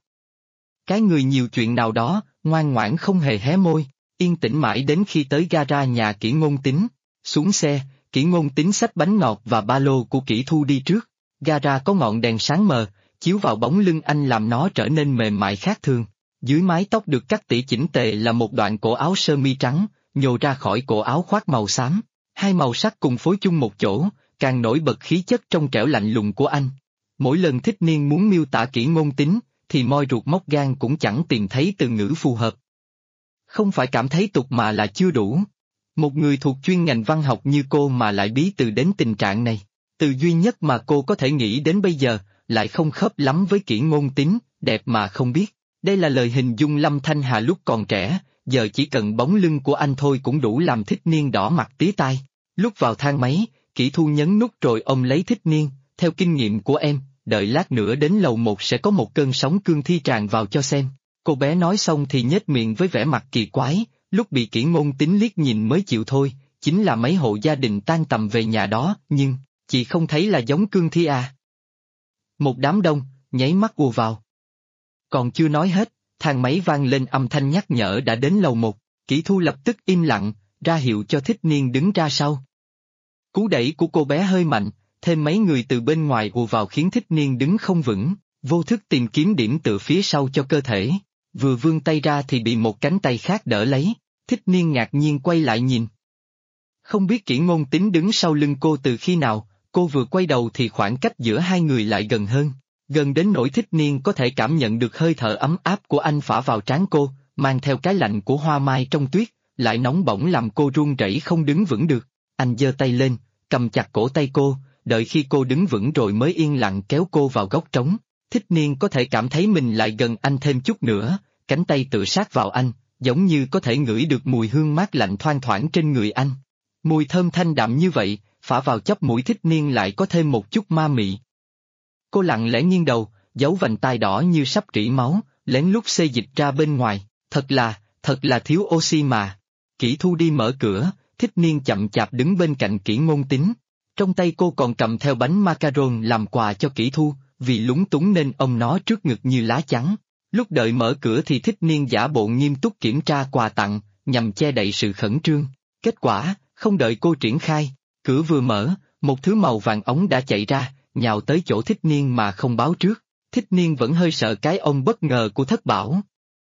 Cái người nhiều chuyện nào đó, ngoan ngoãn không hề hé môi, yên tĩnh mãi đến khi tới gara nhà Kỷ Ngôn Tính. Xuống xe, Kỷ Ngôn Tính xách bánh ngọt và ba lô của Kỷ Thu đi trước. Gara có ngọn đèn sáng mờ, chiếu vào bóng lưng anh làm nó trở nên mềm mại khác thường. Dưới mái tóc được cắt tỉa chỉnh tề là một đoạn cổ áo sơ mi trắng, nhô ra khỏi cổ áo khoác màu xám. Hai màu sắc cùng phối chung một chỗ, càng nổi bật khí chất trong trẻo lạnh lùng của anh. Mỗi lần Thích Niên muốn miêu tả Kỷ Ngôn Tính, thì moi ruột móc gan cũng chẳng tìm thấy từ ngữ phù hợp. Không phải cảm thấy tục mà là chưa đủ. Một người thuộc chuyên ngành văn học như cô mà lại bí từ đến tình trạng này. Từ duy nhất mà cô có thể nghĩ đến bây giờ, lại không khớp lắm với Kỷ Ngôn Tính, đẹp mà không biết. Đây là lời hình dung Lâm Thanh Hà lúc còn trẻ, giờ chỉ cần bóng lưng của anh thôi cũng đủ làm Thích Niên đỏ mặt tía tai. Lúc vào thang máy, Kỷ Thu nhấn nút rồi ôm lấy Thích Niên, theo kinh nghiệm của em, đợi lát nữa đến lầu 1 sẽ có một cơn sóng cương thi tràn vào cho xem. Cô bé nói xong thì nhếch miệng với vẻ mặt kỳ quái, lúc bị Kỷ Ngôn Tính liếc nhìn mới chịu thôi, chính là mấy hộ gia đình tan tầm về nhà đó, nhưng, chị không thấy là giống cương thi à? Một đám đông, nháy mắt ùa vào. Còn chưa nói hết, thang máy vang lên âm thanh nhắc nhở đã đến lầu 1, Kỷ Thu lập tức im lặng, ra hiệu cho Thích Niên đứng ra sau. Cú đẩy của cô bé hơi mạnh, thêm mấy người từ bên ngoài ùa vào khiến Thích Niên đứng không vững, vô thức tìm kiếm điểm tựa phía sau cho cơ thể. Vừa vươn tay ra thì bị một cánh tay khác đỡ lấy, Thích Niên ngạc nhiên quay lại nhìn. Không biết Kỷ Ngôn Tính đứng sau lưng cô từ khi nào, cô vừa quay đầu thì khoảng cách giữa hai người lại gần hơn, gần đến nỗi Thích Niên có thể cảm nhận được hơi thở ấm áp của anh phả vào trán cô, mang theo cái lạnh của hoa mai trong tuyết, lại nóng bỏng làm cô run rẩy không đứng vững được. Anh giơ tay lên, cầm chặt cổ tay cô, đợi khi cô đứng vững rồi mới yên lặng kéo cô vào góc trống. Thích Niên có thể cảm thấy mình lại gần anh thêm chút nữa, cánh tay tựa sát vào anh, giống như có thể ngửi được mùi hương mát lạnh thoang thoảng trên người anh. Mùi thơm thanh đạm như vậy, phả vào chóp mũi Thích Niên lại có thêm một chút ma mị. Cô lặng lẽ nghiêng đầu, dấu vành tai đỏ như sắp rỉ máu, lén lút xê dịch ra bên ngoài, thật là thiếu oxy mà. Kỷ Thu đi mở cửa, Thích Niên chậm chạp đứng bên cạnh Kỷ Ngôn Tính. Trong tay cô còn cầm theo bánh macaron làm quà cho Kỷ Thu, vì lúng túng nên ôm nó trước ngực như lá chắn. Lúc đợi mở cửa thì Thích Niên giả bộ nghiêm túc kiểm tra quà tặng, nhằm che đậy sự khẩn trương. Kết quả, không đợi cô triển khai, cửa vừa mở, một thứ màu vàng ống đã chạy ra, nhào tới chỗ Thích Niên mà không báo trước. Thích Niên vẫn hơi sợ cái ôm bất ngờ của Thất Bảo.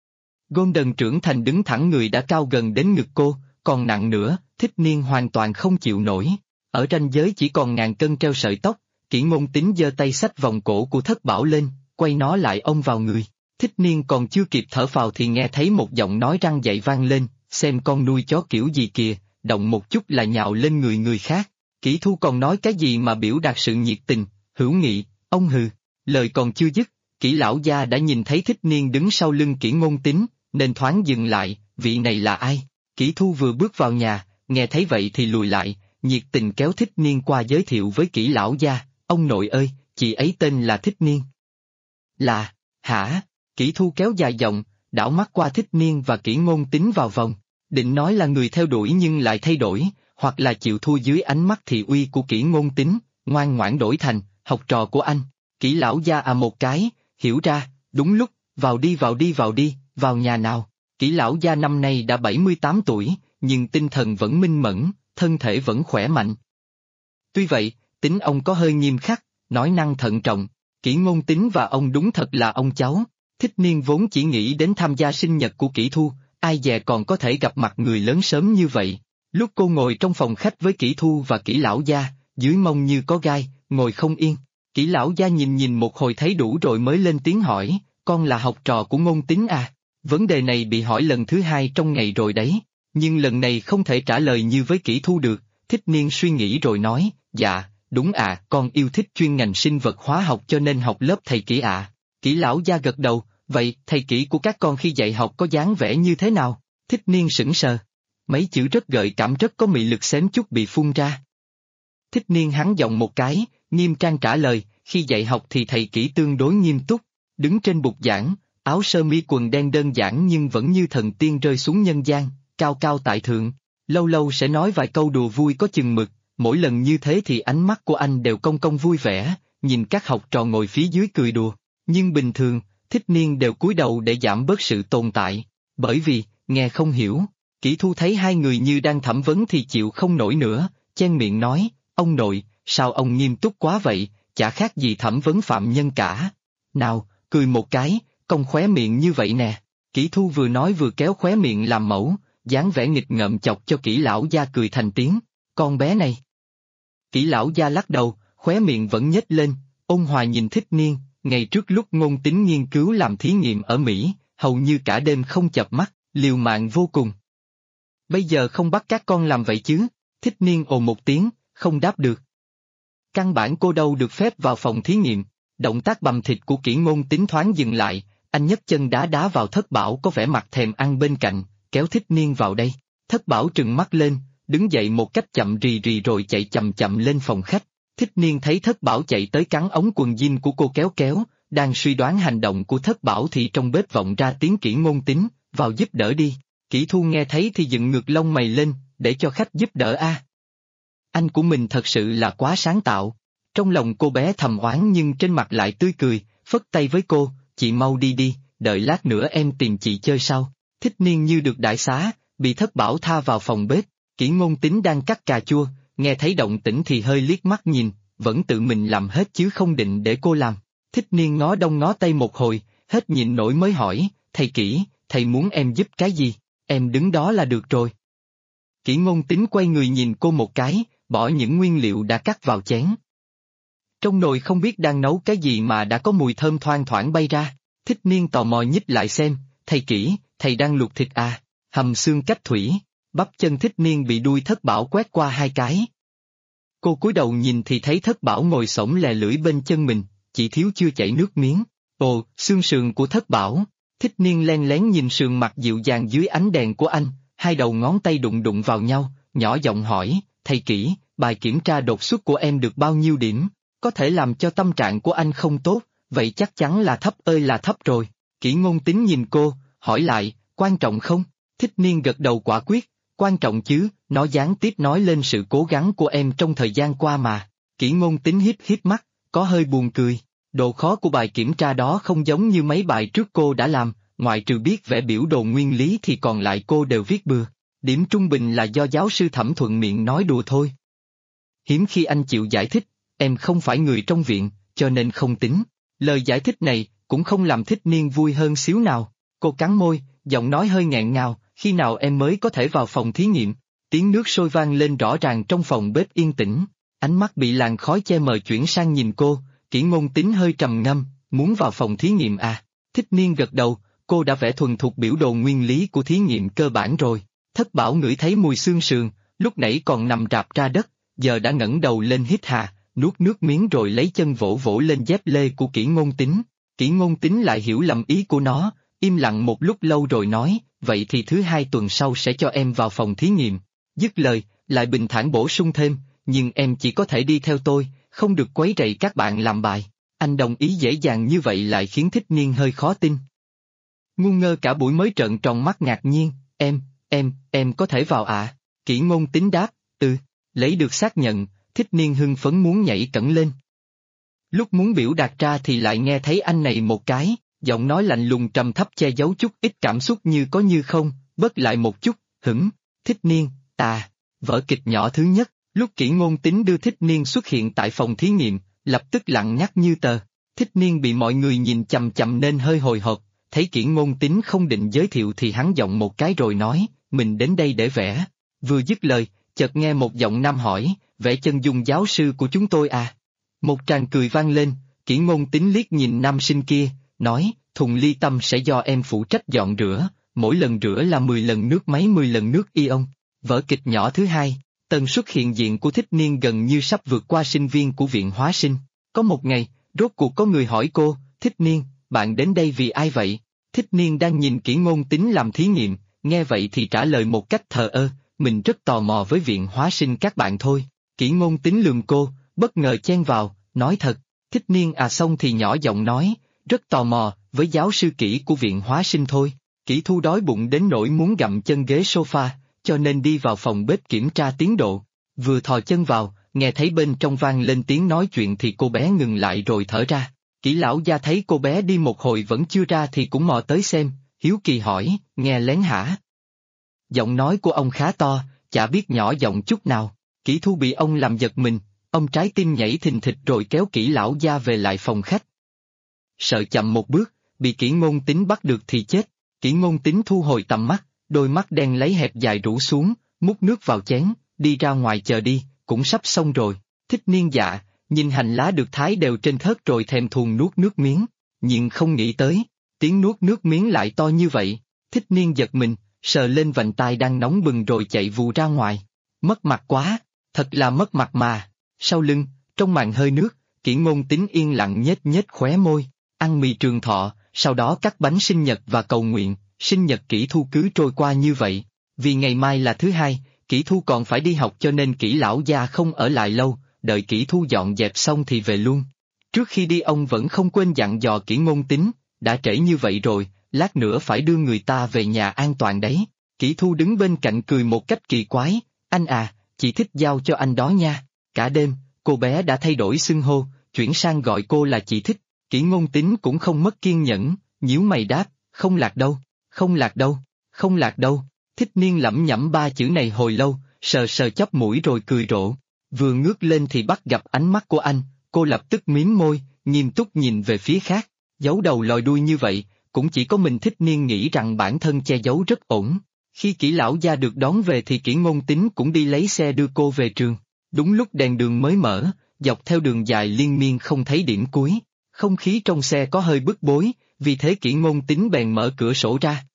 Golden trưởng thành đứng thẳng người đã cao gần đến ngực cô, còn nặng nữa, Thích Niên hoàn toàn không chịu nổi. Ở ranh giới chỉ còn ngàn cân treo sợi tóc, Kỷ Ngôn Tính giơ tay xách vòng cổ của Thất Bảo lên, quay nó lại ôm vào người. Thích Niên còn chưa kịp thở phào thì nghe thấy một giọng nói răng dậy vang lên, xem con nuôi chó kiểu gì kìa, động một chút là nhào lên người khác. Kỷ Thu còn nói cái gì mà biểu đạt sự nhiệt tình, hữu nghị, ông hừ. Lời còn chưa dứt, Kỷ lão gia đã nhìn thấy Thích Niên đứng sau lưng Kỷ Ngôn Tính, nên thoáng dừng lại, vị này là ai? Kỷ Thu vừa bước vào nhà, nghe thấy vậy thì lùi lại, nhiệt tình kéo Thích Niên qua giới thiệu với Kỷ lão gia, ông nội ơi, chị ấy tên là Thích Niên. Là, hả? Kỷ Thu kéo dài giọng, đảo mắt qua Thích Niên và Kỷ Ngôn Tính vào vòng, định nói là người theo đuổi nhưng lại thay đổi, hoặc là chịu thua dưới ánh mắt thị uy của Kỷ Ngôn Tính, ngoan ngoãn đổi thành, học trò của anh. Kỷ lão gia à một cái, hiểu ra, đúng lúc, vào đi vào đi vào đi, vào nhà nào. Kỷ lão gia năm nay đã 78 tuổi, nhưng tinh thần vẫn minh mẫn, thân thể vẫn khỏe mạnh. Tuy vậy, tính ông có hơi nghiêm khắc, nói năng thận trọng. Kỷ Ngôn Tính và ông đúng thật là ông cháu. Thích Niên vốn chỉ nghĩ đến tham gia sinh nhật của Kỷ Thu, ai dè còn có thể gặp mặt người lớn sớm như vậy. Lúc cô ngồi trong phòng khách với Kỷ Thu và Kỷ lão gia, dưới mông như có gai, ngồi không yên. Kỷ lão gia nhìn một hồi thấy đủ rồi mới lên tiếng hỏi, con là học trò của Ngôn Tính à? Vấn đề này bị hỏi lần thứ hai trong ngày rồi đấy, nhưng lần này không thể trả lời như với Kỷ Thu được. Thích Niên suy nghĩ rồi nói, dạ, đúng à, con yêu thích chuyên ngành sinh vật hóa học cho nên học lớp thầy Kỷ ạ. Kỷ lão gia gật đầu, vậy thầy Kỷ của các con khi dạy học có dáng vẻ như thế nào? Thích Niên sững sờ. Mấy chữ rất gợi cảm rất có mị lực xém chút bị phun ra. Thích Niên hắn giọng một cái, nghiêm trang trả lời, khi dạy học thì thầy Kỷ tương đối nghiêm túc, đứng trên bục giảng, áo sơ mi quần đen đơn giản nhưng vẫn như thần tiên rơi xuống nhân gian, cao cao tại thượng, lâu lâu sẽ nói vài câu đùa vui có chừng mực, mỗi lần như thế thì ánh mắt của anh đều cong cong vui vẻ, nhìn các học trò ngồi phía dưới cười đùa, nhưng bình thường, Thích Niên đều cúi đầu để giảm bớt sự tồn tại, bởi vì, nghe không hiểu. Kỷ Thu thấy hai người như đang thẩm vấn thì chịu không nổi nữa, chen miệng nói, ông nội, sao ông nghiêm túc quá vậy, chả khác gì thẩm vấn phạm nhân cả. Nào, cười một cái, cong khóe miệng như vậy nè. Kỷ Thu vừa nói vừa kéo khóe miệng làm mẫu, dáng vẻ nghịch ngợm chọc cho Kỷ lão gia cười thành tiếng, con bé này. Kỷ lão gia lắc đầu, khóe miệng vẫn nhếch lên, ôn hòa nhìn Thích Niên, ngày trước lúc Ngôn Tính nghiên cứu làm thí nghiệm ở Mỹ, hầu như cả đêm không chợp mắt, liều mạng vô cùng. Bây giờ không bắt các con làm vậy chứ? Thích Niên ồ một tiếng, không đáp được. Căn bản cô đâu được phép vào phòng thí nghiệm, động tác bầm thịt của Kỷ Ngôn Tính thoáng dừng lại, anh nhấc chân đá vào Thất Bảo có vẻ mặt thèm ăn bên cạnh, kéo Thích Niên vào đây. Thất Bảo trừng mắt lên, đứng dậy một cách chậm rì rì rồi chạy chậm chậm lên phòng khách. Thích Niên thấy Thất Bảo chạy tới cắn ống quần jean của cô kéo kéo, đang suy đoán hành động của Thất Bảo thì trong bếp vọng ra tiếng Kỷ Ngôn Tính, vào giúp đỡ đi. Kỷ Thu nghe thấy thì dựng ngược lông mày lên, để cho khách giúp đỡ a. Anh của mình thật sự là quá sáng tạo. Trong lòng cô bé thầm oán nhưng trên mặt lại tươi cười, phất tay với cô, chị mau đi đi, đợi lát nữa em tìm chị chơi sau. Thích Niên như được đại xá, bị Thất Bảo tha vào phòng bếp, Kỷ Ngôn Tính đang cắt cà chua, nghe thấy động tĩnh thì hơi liếc mắt nhìn, vẫn tự mình làm hết chứ không định để cô làm. Thích Niên ngó đông ngó tây một hồi, hết nhịn nổi mới hỏi, thầy Kỷ, thầy muốn em giúp cái gì? Em đứng đó là được rồi. Kỷ Ngôn Tính quay người nhìn cô một cái, bỏ những nguyên liệu đã cắt vào chén. Trong nồi không biết đang nấu cái gì mà đã có mùi thơm thoang thoảng bay ra. Thích Niên tò mò nhích lại xem, thầy Kỷ, thầy đang luộc thịt à, hầm xương cách thủy. Bắp chân Thích Niên bị đuôi Thất Bảo quét qua hai cái. Cô cúi đầu nhìn thì thấy Thất Bảo ngồi xổm lè lưỡi bên chân mình, chỉ thiếu chưa chảy nước miếng. Ồ, xương sườn của Thất Bảo. Thích Niên len lén nhìn sườn mặt dịu dàng dưới ánh đèn của anh, hai đầu ngón tay đụng đụng vào nhau, nhỏ giọng hỏi, thầy Kỷ, bài kiểm tra đột xuất của em được bao nhiêu điểm? Có thể làm cho tâm trạng của anh không tốt, vậy chắc chắn là thấp ơi là thấp rồi. Kỷ Ngôn Tính nhìn cô, hỏi lại, quan trọng không? Thích Niên gật đầu quả quyết, quan trọng chứ, nó gián tiếp nói lên sự cố gắng của em trong thời gian qua mà. Kỷ Ngôn Tính híp híp mắt, có hơi buồn cười. Độ khó của bài kiểm tra đó không giống như mấy bài trước cô đã làm, ngoại trừ biết vẽ biểu đồ nguyên lý thì còn lại cô đều viết bừa. Điểm trung bình là do giáo sư Thẩm thuận miệng nói đùa thôi. Hiếm khi anh chịu giải thích, em không phải người trong viện, cho nên không tính. Lời giải thích này cũng không làm Thích Niên vui hơn xíu nào. Cô cắn môi, giọng nói hơi nghẹn ngào, khi nào em mới có thể vào phòng thí nghiệm? Tiếng nước sôi vang lên rõ ràng trong phòng bếp yên tĩnh, ánh mắt bị làn khói che mờ chuyển sang nhìn cô. Kỷ Ngôn Tính hơi trầm ngâm, muốn vào phòng thí nghiệm à? Thích Niên gật đầu, cô đã vẽ thuần thục biểu đồ nguyên lý của thí nghiệm cơ bản rồi. Thất Bảo ngửi thấy mùi xương sườn, lúc nãy còn nằm rạp ra đất, giờ đã ngẩng đầu lên hít hà, nuốt nước miếng rồi lấy chân vỗ vỗ lên dép lê của Kỷ Ngôn Tính. Kỷ Ngôn Tính lại hiểu lầm ý của nó, im lặng một lúc lâu rồi nói, vậy thì thứ 2 tuần sau sẽ cho em vào phòng thí nghiệm. Dứt lời, lại bình thản bổ sung thêm, nhưng em chỉ có thể đi theo tôi, không được quấy rầy các bạn làm bài. Anh đồng ý dễ dàng như vậy lại khiến Thích Niên hơi khó tin. Ngu ngơ cả buổi mới trợn tròn mắt ngạc nhiên, em có thể vào ạ? Kỷ Ngôn Tín đáp, lấy được xác nhận, Thích Niên hưng phấn muốn nhảy cẫng lên. Lúc muốn biểu đạt ra thì lại nghe thấy anh này một cái, giọng nói lạnh lùng trầm thấp che giấu chút ít cảm xúc như có như không, bớt lại một chút, Thích Niên, vở kịch nhỏ thứ nhất, lúc Kỷ Ngôn Tín đưa Thích Niên xuất hiện tại phòng thí nghiệm, lập tức lặng nhắc như tờ. Thích Niên bị mọi người nhìn chằm chằm nên hơi hồi hộp, thấy Kỷ Ngôn Tín không định giới thiệu thì hắn giọng một cái rồi nói, mình đến đây để vẽ. Vừa dứt lời, chợt nghe một giọng nam hỏi, vẽ chân dung giáo sư của chúng tôi à? Một tràng cười vang lên, Kỷ Ngôn Tín liếc nhìn nam sinh kia, nói, thùng ly tâm sẽ do em phụ trách dọn rửa, mỗi lần rửa là 10 lần nước máy 10 lần nước ion. Vở kịch nhỏ thứ 2, tần suất hiện diện của Thích Niên gần như sắp vượt qua sinh viên của viện hóa sinh. Có một ngày, rốt cuộc có người hỏi cô, Thích Niên, bạn đến đây vì ai vậy? Thích Niên đang nhìn Kỷ Ngôn Tín làm thí nghiệm, nghe vậy thì trả lời một cách thờ ơ, mình rất tò mò với viện hóa sinh các bạn thôi. Kỷ Ngôn Tín lườm cô, bất ngờ chen vào, nói thật. Thích Niên xong thì nhỏ giọng nói, rất tò mò, với giáo sư Kỷ của viện hóa sinh thôi. Kỷ Thu đói bụng đến nỗi muốn gặm chân ghế sofa, cho nên đi vào phòng bếp kiểm tra tiến độ. Vừa thò chân vào, nghe thấy bên trong vang lên tiếng nói chuyện thì cô bé ngừng lại rồi thở ra. Kỷ lão gia thấy cô bé đi một hồi vẫn chưa ra thì cũng mò tới xem, hiếu kỳ hỏi, nghe lén hả? Giọng nói của ông khá to, chả biết nhỏ giọng chút nào. Kỷ Thu bị ông làm giật mình, ông trái tim nhảy thình thịch rồi kéo Kỷ lão gia về lại phòng khách. Sợ chậm một bước, bị Kỷ Ngôn Tín bắt được thì chết. Kỷ Ngôn Tín thu hồi tầm mắt, đôi mắt đen lấy hẹp dài rũ xuống, múc nước vào chén, đi ra ngoài chờ đi, cũng sắp xong rồi. Thích Niên dạ, nhìn hành lá được thái đều trên thớt rồi thèm thuồng nuốt nước miếng, nhưng không nghĩ tới, tiếng nuốt nước miếng lại to như vậy. Thích Niên giật mình, sờ lên vành tai đang nóng bừng rồi chạy vù ra ngoài. Mất mặt quá, thật là mất mặt mà. Sau lưng, trong màn hơi nước, Kỷ Ngôn Tín yên lặng nhếch nhếch khóe môi, ăn mì trường thọ, sau đó cắt bánh sinh nhật và cầu nguyện, sinh nhật Kỷ Thu cứ trôi qua như vậy. Vì ngày mai là thứ 2, Kỷ Thu còn phải đi học cho nên Kỷ lão gia không ở lại lâu, đợi Kỷ Thu dọn dẹp xong thì về luôn. Trước khi đi ông vẫn không quên dặn dò Kỷ Ngôn Tín, đã trễ như vậy rồi, lát nữa phải đưa người ta về nhà an toàn đấy. Kỷ Thu đứng bên cạnh cười một cách kỳ quái, anh à, chị thích giao cho anh đó nha. Cả đêm, cô bé đã thay đổi xưng hô, chuyển sang gọi cô là chị thích. Kỷ Ngôn Tín cũng không mất kiên nhẫn, nhíu mày đáp, không lạc đâu, không lạc đâu, không lạc đâu. Thích Niên lẩm nhẩm 3 chữ này hồi lâu, sờ sờ chóp mũi rồi cười rộ. Vừa ngước lên thì bắt gặp ánh mắt của anh, cô lập tức mím môi, nghiêm túc nhìn về phía khác, giấu đầu lòi đuôi như vậy, cũng chỉ có mình Thích Niên nghĩ rằng bản thân che giấu rất ổn. Khi Kỷ lão gia được đón về thì Kỷ Ngôn Tín cũng đi lấy xe đưa cô về trường. Đúng lúc đèn đường mới mở, dọc theo đường dài liên miên không thấy điểm cuối, không khí trong xe có hơi bức bối, vì thế Kỷ Ngôn Tín bèn mở cửa sổ ra.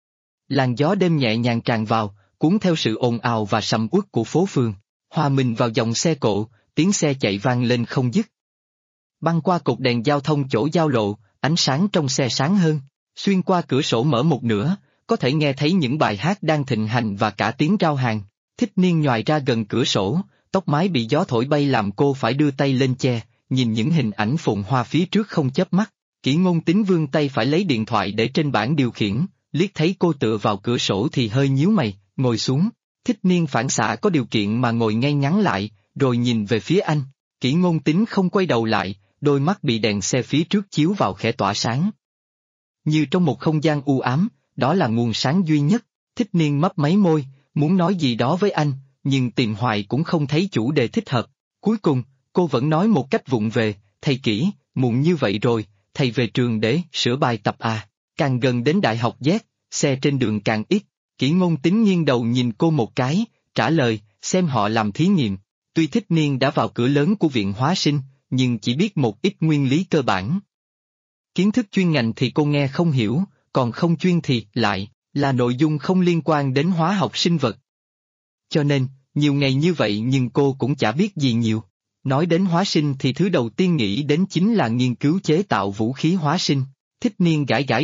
Làn gió đêm nhẹ nhàng tràn vào, cuốn theo sự ồn ào và sầm uất của phố phường, hòa mình vào dòng xe cộ, tiếng xe chạy vang lên không dứt. Băng qua cột đèn giao thông chỗ giao lộ, ánh sáng trong xe sáng hơn, xuyên qua cửa sổ mở một nửa, có thể nghe thấy những bài hát đang thịnh hành và cả tiếng rao hàng. Thích Niên nhoài ra gần cửa sổ, tóc mái bị gió thổi bay làm cô phải đưa tay lên che, nhìn những hình ảnh phồn hoa phía trước không chớp mắt. Kỷ Ngôn Tín vươn tay phải lấy điện thoại để trên bảng điều khiển, liếc thấy cô tựa vào cửa sổ thì hơi nhíu mày, ngồi xuống. Thích Niên phản xạ có điều kiện mà ngồi ngay ngắn lại, rồi nhìn về phía anh. Kỷ Ngôn Tín không quay đầu lại, đôi mắt bị đèn xe phía trước chiếu vào khẽ tỏa sáng. Như trong một không gian u ám, đó là nguồn sáng duy nhất. Thích Niên mấp máy môi, muốn nói gì đó với anh, nhưng tìm hoài cũng không thấy chủ đề thích hợp. Cuối cùng, cô vẫn nói một cách vụng về, thầy Kỷ, muộn như vậy rồi, thầy về trường để sửa bài tập à? Càng gần đến đại học Z, xe trên đường càng ít. Kỷ Ngôn Tín nghiêng đầu nhìn cô một cái, trả lời, xem họ làm thí nghiệm. Tuy Thích Niên đã vào cửa lớn của viện hóa sinh, nhưng chỉ biết một ít nguyên lý cơ bản. Kiến thức chuyên ngành thì cô nghe không hiểu, còn không chuyên thì lại là nội dung không liên quan đến hóa học sinh vật. Cho nên, nhiều ngày như vậy nhưng cô cũng chả biết gì nhiều. Nói đến hóa sinh thì thứ đầu tiên nghĩ đến chính là nghiên cứu chế tạo vũ khí hóa sinh. Thích Niên gãi gãi đầu,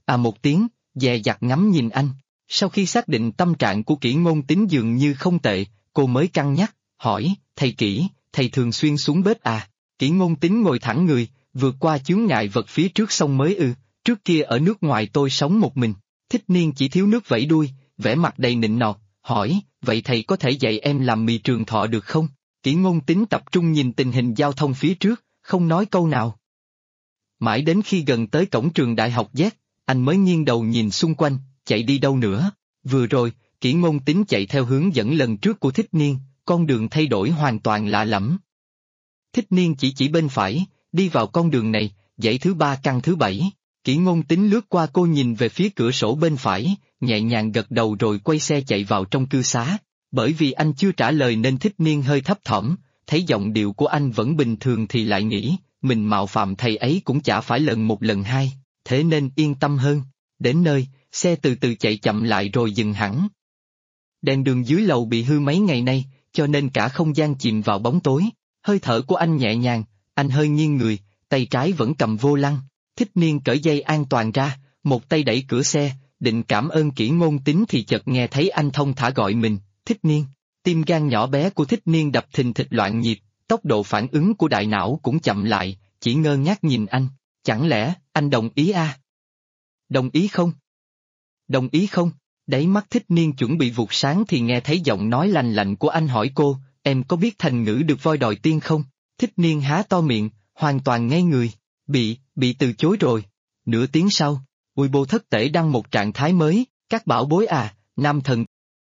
À một tiếng, dè dặt ngắm nhìn anh. Sau khi xác định tâm trạng của Kỷ Ngôn Tín dường như không tệ, cô mới cân nhắc, hỏi, thầy Kỷ, thầy thường xuyên xuống bếp à? Kỷ Ngôn Tín ngồi thẳng người, vượt qua chướng ngại vật phía trước xong mới trước kia ở nước ngoài tôi sống một mình. Thích Niên chỉ thiếu nước vẫy đuôi, vẻ mặt đầy nịnh nọt, hỏi, vậy thầy có thể dạy em làm mì trường thọ được không? Kỷ Ngôn Tín tập trung nhìn tình hình giao thông phía trước, không nói câu nào. Mãi đến khi gần tới cổng trường đại học Z, anh mới nghiêng đầu nhìn xung quanh, chạy đi đâu nữa? Vừa rồi, Kỷ Ngôn Tín chạy theo hướng dẫn lần trước của Thích Niên, con đường thay đổi hoàn toàn lạ lẫm. Thích Niên chỉ bên phải, đi vào con đường này, dãy thứ 3 căn thứ 7. Kỷ Ngôn Tín lướt qua cô nhìn về phía cửa sổ bên phải, nhẹ nhàng gật đầu rồi quay xe chạy vào trong cư xá. Bởi vì anh chưa trả lời nên Thích Niên hơi thấp thỏm, thấy giọng điệu của anh vẫn bình thường thì lại nghĩ, mình mạo phạm thầy ấy cũng chả phải lần một lần hai, thế nên yên tâm hơn. Đến nơi, xe từ từ chạy chậm lại rồi dừng hẳn. Đèn đường dưới lầu bị hư mấy ngày nay, cho nên cả không gian chìm vào bóng tối. Hơi thở của anh nhẹ nhàng, anh hơi nghiêng người, tay trái vẫn cầm vô lăng. Thích Niên cởi dây an toàn ra, một tay đẩy cửa xe, định cảm ơn Kỷ Ngôn Tín thì chợt nghe thấy anh thông thả gọi mình, Thích Niên. Tim gan nhỏ bé của Thích Niên đập thình thịch loạn nhịp, tốc độ phản ứng của đại não cũng chậm lại, chỉ ngơ ngác nhìn anh, chẳng lẽ anh đồng ý à? Đồng ý không? Đồng ý không? Đáy mắt Thích Niên chuẩn bị vụt sáng thì nghe thấy giọng nói lành lạnh của anh hỏi cô, em có biết thành ngữ được voi đòi tiên không? Thích Niên há to miệng, hoàn toàn ngây người, bị từ chối rồi. Nửa tiếng sau, Weibo thất tể đăng một trạng thái mới, các bảo bối à, nam thần.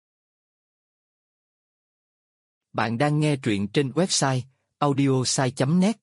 Bạn đang nghe truyện trên website audiosai.net.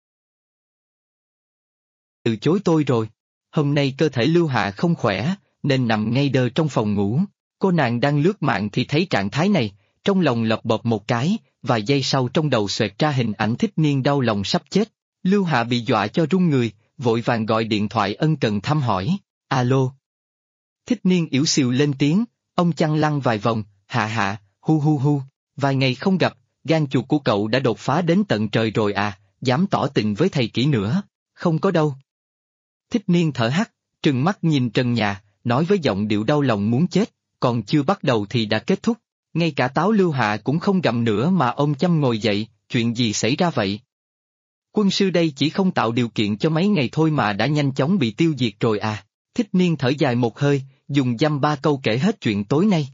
Từ chối tôi rồi. Hôm nay cơ thể Lưu Hạ không khỏe, nên nằm ngay đơ trong phòng ngủ. Cô nàng đang lướt mạng thì thấy trạng thái này, trong lòng lập bập một cái, vài giây sau trong đầu xoẹt ra hình ảnh Thích Niên đau lòng sắp chết. Lưu Hạ bị dọa cho run người, vội vàng gọi điện thoại ân cần thăm hỏi. Alo. Thích Niên ỉu xìu lên tiếng, ông chăn lăn vài vòng, hạ, hu. Vài ngày không gặp, gan chuột của cậu đã đột phá đến tận trời rồi à, dám tỏ tình với thầy Kỷ nữa. Không có đâu. Thích Niên thở hắt, trừng mắt nhìn trần nhà, nói với giọng điệu đau lòng muốn chết, còn chưa bắt đầu thì đã kết thúc. Ngay cả táo Lưu Hạ cũng không gặm nữa mà ông chăm ngồi dậy, chuyện gì xảy ra vậy? Quân sư đây chỉ không tạo điều kiện cho mấy ngày thôi mà đã nhanh chóng bị tiêu diệt rồi à? Thích Niên thở dài một hơi, dùng dăm ba câu kể hết chuyện tối nay.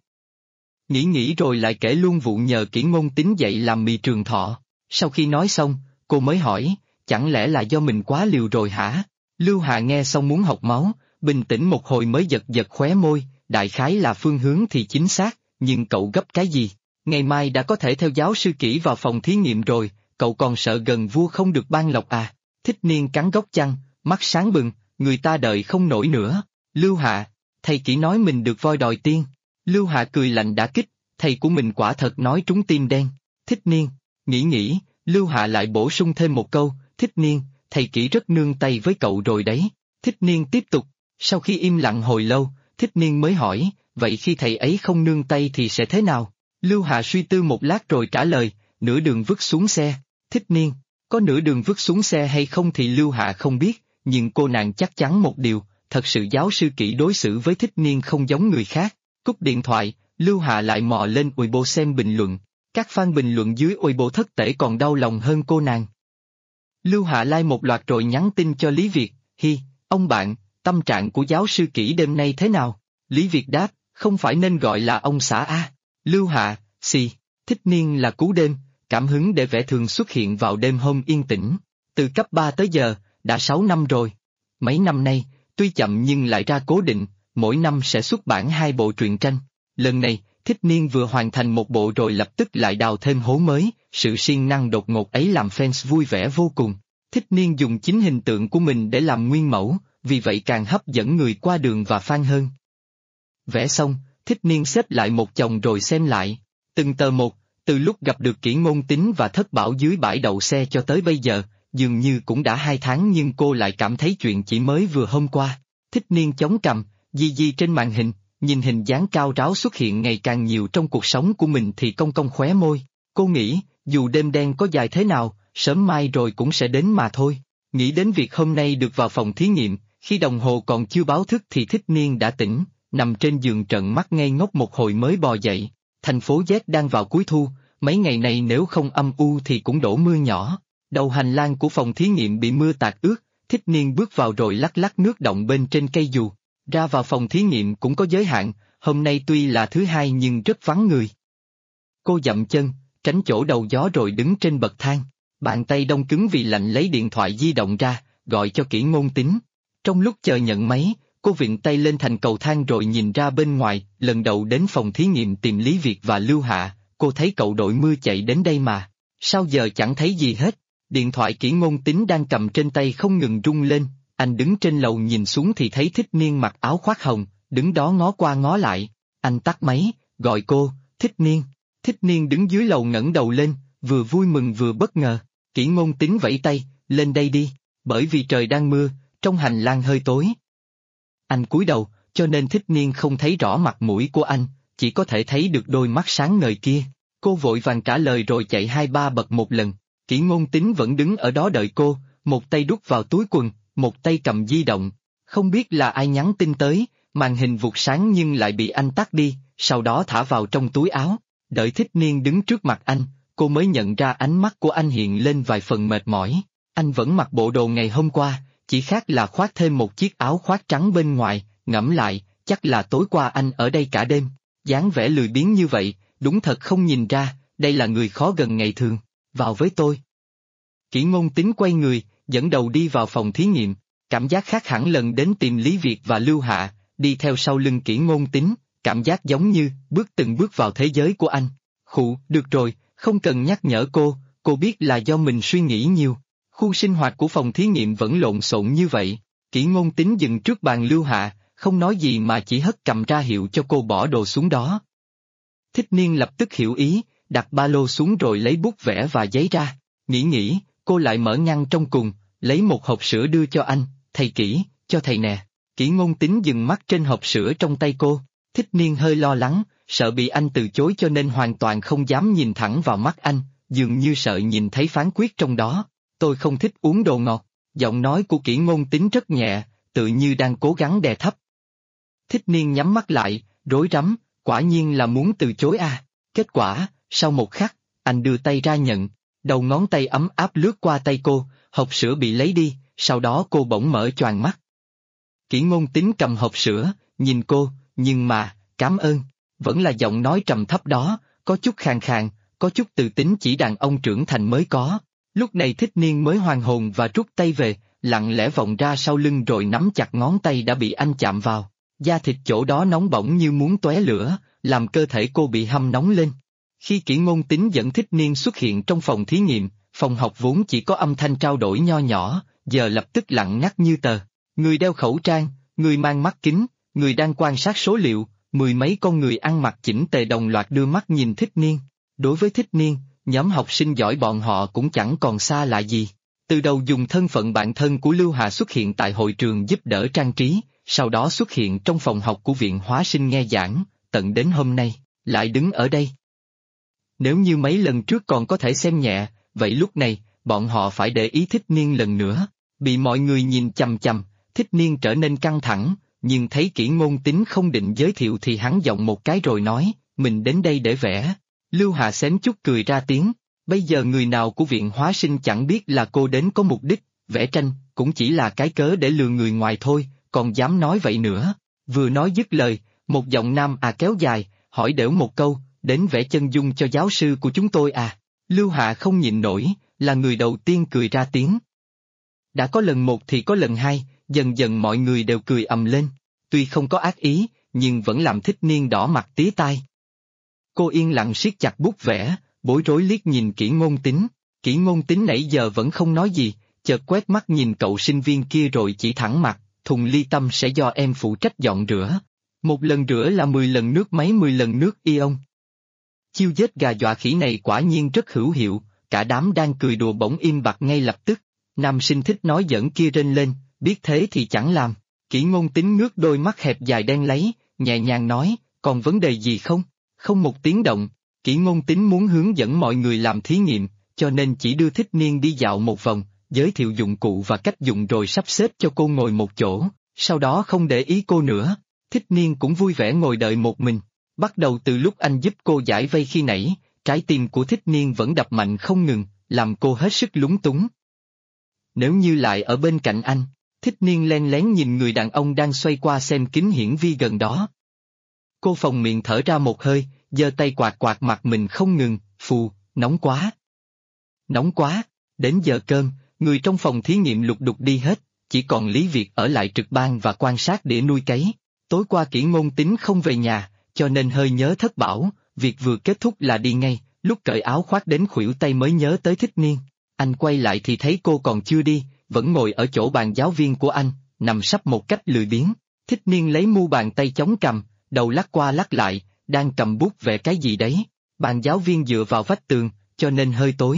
Nghĩ rồi lại kể luôn vụ nhờ Kỷ Ngôn Tín dạy làm mì trường thọ. Sau khi nói xong, cô mới hỏi, chẳng lẽ là do mình quá liều rồi hả? Lưu Hạ nghe xong muốn học máu, bình tĩnh một hồi mới giật khóe môi, đại khái là phương hướng thì chính xác, nhưng cậu gấp cái gì? Ngày mai đã có thể theo giáo sư Kỷ vào phòng thí nghiệm rồi, cậu còn sợ gần vua không được ban lộc à? Thích Niên cắn gốc chăn, mắt sáng bừng, người ta đợi không nổi nữa. Lưu Hạ, thầy Kỷ nói mình được voi đòi tiên. Lưu Hạ cười lạnh đả kích, thầy của mình quả thật nói trúng tim đen. Thích Niên, nghĩ, Lưu Hạ lại bổ sung thêm một câu, Thích Niên, thầy Kỷ rất nương tay với cậu rồi đấy. Thích Niên tiếp tục, sau khi im lặng hồi lâu, Thích Niên mới hỏi, vậy khi thầy ấy không nương tay thì sẽ thế nào? Lưu Hạ suy tư một lát rồi trả lời, nửa đường vứt xuống xe. Thích Niên, có nửa đường vứt xuống xe hay không thì Lưu Hạ không biết, nhưng cô nàng chắc chắn một điều, thật sự giáo sư Kỷ đối xử với Thích Niên không giống người khác. Cúp điện thoại, Lưu Hạ lại mò lên Weibo xem bình luận. Các fan bình luận dưới Weibo thất tể còn đau lòng hơn cô nàng. Lưu Hạ like một loạt rồi nhắn tin cho Lý Việt, ông bạn, tâm trạng của giáo sư Kỷ đêm nay thế nào? Lý Việt đáp, không phải nên gọi là ông xã a. Lưu Hạ, Thích Niên là cú đêm, cảm hứng để vẽ thường xuất hiện vào đêm hôm yên tĩnh. Từ cấp 3 tới giờ, đã 6 năm rồi. Mấy năm nay, tuy chậm nhưng lại ra cố định, mỗi năm sẽ xuất bản 2 bộ truyện tranh. Lần này, Thích Niên vừa hoàn thành một bộ rồi lập tức lại đào thêm hố mới, sự siêng năng đột ngột ấy làm fans vui vẻ vô cùng. Thích Niên dùng chính hình tượng của mình để làm nguyên mẫu, vì vậy càng hấp dẫn người qua đường và fan hơn. Vẽ xong, Thích Niên xếp lại một chồng rồi xem lại, từng tờ một, từ lúc gặp được Kỷ Ngôn Tín và Thất Bảo dưới bãi đậu xe cho tới bây giờ, dường như cũng đã 2 tháng nhưng cô lại cảm thấy chuyện chỉ mới vừa hôm qua. Thích Niên chống cằm, di trên màn hình, nhìn hình dáng cao ráo xuất hiện ngày càng nhiều trong cuộc sống của mình thì cong cong khóe môi. Cô nghĩ, dù đêm đen có dài thế nào, sớm mai rồi cũng sẽ đến mà thôi. Nghĩ đến việc hôm nay được vào phòng thí nghiệm, Khi đồng hồ còn chưa báo thức thì Thích Niên đã tỉnh, nằm trên giường trợn mắt ngây ngốc một hồi mới bò dậy. Thành phố Z đang vào cuối thu, mấy ngày này nếu không âm u thì cũng đổ mưa nhỏ. Đầu hành lang của phòng thí nghiệm bị mưa tạt ướt, Thích Niên bước vào rồi lắc lắc nước động bên trên cây dù. Ra vào phòng thí nghiệm cũng có giới hạn, hôm nay tuy là thứ hai nhưng rất vắng người. Cô dậm chân, tránh chỗ đầu gió rồi đứng trên bậc thang. Bàn tay đông cứng vì lạnh lấy điện thoại di động ra, gọi cho Kỷ Ngôn Tính. Trong lúc chờ nhận máy, cô vịn tay lên thành cầu thang rồi nhìn ra bên ngoài. Lần đầu đến phòng thí nghiệm tìm Lý Việt và Lưu Hạ, cô thấy cậu đội mưa chạy đến đây mà. Sao giờ chẳng thấy gì hết? Điện thoại Kỷ Ngôn Tính đang cầm trên tay không ngừng rung lên. Anh đứng trên lầu nhìn xuống thì thấy Thích Niên mặc áo khoác hồng, đứng đó ngó qua ngó lại. Anh tắt máy, gọi cô, Thích Niên. Thích Niên đứng dưới lầu ngẩng đầu lên, vừa vui mừng vừa bất ngờ. Kỷ Ngôn Tính vẫy tay, lên đây đi, bởi vì trời đang mưa, trong hành lang hơi tối. Anh cúi đầu, cho nên Thích Niên không thấy rõ mặt mũi của anh, chỉ có thể thấy được đôi mắt sáng ngời kia. Cô vội vàng trả lời rồi chạy 2-3 bậc một lần. Kỷ Ngôn Tính vẫn đứng ở đó đợi cô, một tay đút vào túi quần, một tay cầm di động. Không biết là ai nhắn tin tới, màn hình vụt sáng nhưng lại bị anh tắt đi, sau đó thả vào trong túi áo. Đợi Thích Niên đứng trước mặt anh, cô mới nhận ra ánh mắt của anh hiện lên vài phần mệt mỏi. Anh vẫn mặc bộ đồ ngày hôm qua, chỉ khác là khoác thêm một chiếc áo khoác trắng bên ngoài, ngẫm lại, chắc là tối qua anh ở đây cả đêm. Dáng vẻ lười biếng như vậy, đúng thật không nhìn ra, đây là người khó gần ngày thường. Vào với tôi. Kỷ Ngôn Tính quay người, dẫn đầu đi vào phòng thí nghiệm, cảm giác khác hẳn lần đến tìm Lý Việt và Lưu Hạ, đi theo sau lưng Kỷ Ngôn Tính, cảm giác giống như bước từng bước vào thế giới của anh. Khụ, được rồi, không cần nhắc nhở cô biết là do mình suy nghĩ nhiều. Khu sinh hoạt của phòng thí nghiệm vẫn lộn xộn như vậy. Kỷ Ngôn Tính dừng trước bàn Lưu Hạ, không nói gì mà chỉ hất cầm ra hiệu cho cô bỏ đồ xuống đó. Thích Niên lập tức hiểu ý, đặt ba lô xuống rồi lấy bút vẽ và giấy ra. Nghĩ, cô lại mở ngăn trong cùng, lấy một hộp sữa đưa cho anh, thầy Kỷ, cho thầy nè. Kỷ Ngôn Tính dừng mắt trên hộp sữa trong tay cô. Thích Niên hơi lo lắng, sợ bị anh từ chối cho nên hoàn toàn không dám nhìn thẳng vào mắt anh, dường như sợ nhìn thấy phán quyết trong đó. Tôi không thích uống đồ ngọt. Giọng nói của Kỷ Ngôn Tính rất nhẹ, tự như đang cố gắng đè thấp. Thích Niên nhắm mắt lại, rối rắm, quả nhiên là muốn từ chối à. Kết quả, sau một khắc, anh đưa tay ra nhận, đầu ngón tay ấm áp lướt qua tay cô, hộp sữa bị lấy đi, sau đó cô bỗng mở choàng mắt. Kỷ Ngôn Tính cầm hộp sữa, nhìn cô, nhưng mà, cảm ơn, vẫn là giọng nói trầm thấp đó, có chút khàn khàn, có chút tự tính chỉ đàn ông trưởng thành mới có. Lúc này Thích Niên mới hoàn hồn và rút tay về, lặng lẽ vòng ra sau lưng rồi nắm chặt ngón tay đã bị anh chạm vào. Da thịt chỗ đó nóng bỏng như muốn tóe lửa, làm cơ thể cô bị hâm nóng lên. Khi Kỷ Ngôn Tính dẫn Thích Niên xuất hiện trong phòng thí nghiệm, phòng học vốn chỉ có âm thanh trao đổi nho nhỏ, giờ lập tức lặng ngắt như tờ. Người đeo khẩu trang, người mang mắt kính, người đang quan sát số liệu, mười mấy con người ăn mặc chỉnh tề đồng loạt đưa mắt nhìn Thích Niên. Đối với Thích Niên, nhóm học sinh giỏi bọn họ cũng chẳng còn xa lạ gì. Từ đầu dùng thân phận bạn thân của Lưu Hà xuất hiện tại hội trường giúp đỡ trang trí, sau đó xuất hiện trong phòng học của viện hóa sinh nghe giảng, tận đến hôm nay, lại đứng ở đây. Nếu như mấy lần trước còn có thể xem nhẹ, vậy lúc này, bọn họ phải để ý Thích Niên lần nữa. Bị mọi người nhìn chằm chằm, Thích Niên trở nên căng thẳng, nhưng thấy Kỷ Ngôn Tính không định giới thiệu thì hắn giọng một cái rồi nói, mình đến đây để vẽ. Lưu Hà xém chút cười ra tiếng, bây giờ người nào của viện hóa sinh chẳng biết là cô đến có mục đích, vẽ tranh, cũng chỉ là cái cớ để lừa người ngoài thôi, còn dám nói vậy nữa. Vừa nói dứt lời, một giọng nam kéo dài, hỏi đểu một câu, đến vẽ chân dung cho giáo sư của chúng tôi à. Lưu Hạ không nhịn nổi, là người đầu tiên cười ra tiếng. Đã có lần một thì có lần hai, dần dần mọi người đều cười ầm lên, tuy không có ác ý, nhưng vẫn làm Thích Niên đỏ mặt tía tai. Cô yên lặng siết chặt bút vẽ, bối rối liếc nhìn Kỷ Ngôn Tính. Kỷ Ngôn Tính nãy giờ vẫn không nói gì, chợt quét mắt nhìn cậu sinh viên kia rồi chỉ thẳng mặt, thùng ly tâm sẽ do em phụ trách dọn rửa. Một lần rửa là 10 lần nước máy 10 lần nước ion. Chiêu giết gà dọa khỉ này quả nhiên rất hữu hiệu, cả đám đang cười đùa bỗng im bặt ngay lập tức. Nam sinh thích nói giỡn kia rên lên, biết thế thì chẳng làm. Kỷ Ngôn Tính ngước đôi mắt hẹp dài đen láy, nhẹ nhàng nói, còn vấn đề gì không? Không một tiếng động. Kỷ Ngôn Tính muốn hướng dẫn mọi người làm thí nghiệm, cho nên chỉ đưa Thích Niên đi dạo một vòng, giới thiệu dụng cụ và cách dùng rồi sắp xếp cho cô ngồi một chỗ, sau đó không để ý cô nữa. Thích Niên cũng vui vẻ ngồi đợi một mình. Bắt đầu từ lúc anh giúp cô giải vây khi nãy, trái tim của Thích Niên vẫn đập mạnh không ngừng, làm cô hết sức lúng túng. Nếu như lại ở bên cạnh anh, Thích Niên len lén nhìn người đàn ông đang xoay qua xem kính hiển vi gần đó. Cô phồng miệng thở ra một hơi, giơ tay quạt quạt mặt mình không ngừng, phù, nóng quá. Nóng quá, đến giờ cơm, người trong phòng thí nghiệm lục đục đi hết, chỉ còn Lý Việt ở lại trực ban và quan sát đĩa nuôi cấy. Tối qua Kỷ Ngôn Tính không về nhà, cho nên hơi nhớ thất bảo, việc vừa kết thúc là đi ngay, lúc cởi áo khoác đến khuỷu tay mới nhớ tới Thích Niên. Anh quay lại thì thấy cô còn chưa đi, vẫn ngồi ở chỗ bàn giáo viên của anh, nằm sấp một cách lười biếng. Thích Niên lấy mu bàn tay chống cằm, đầu lắc qua lắc lại, đang cầm bút vẽ cái gì đấy. Bàn giáo viên dựa vào vách tường, cho nên hơi tối.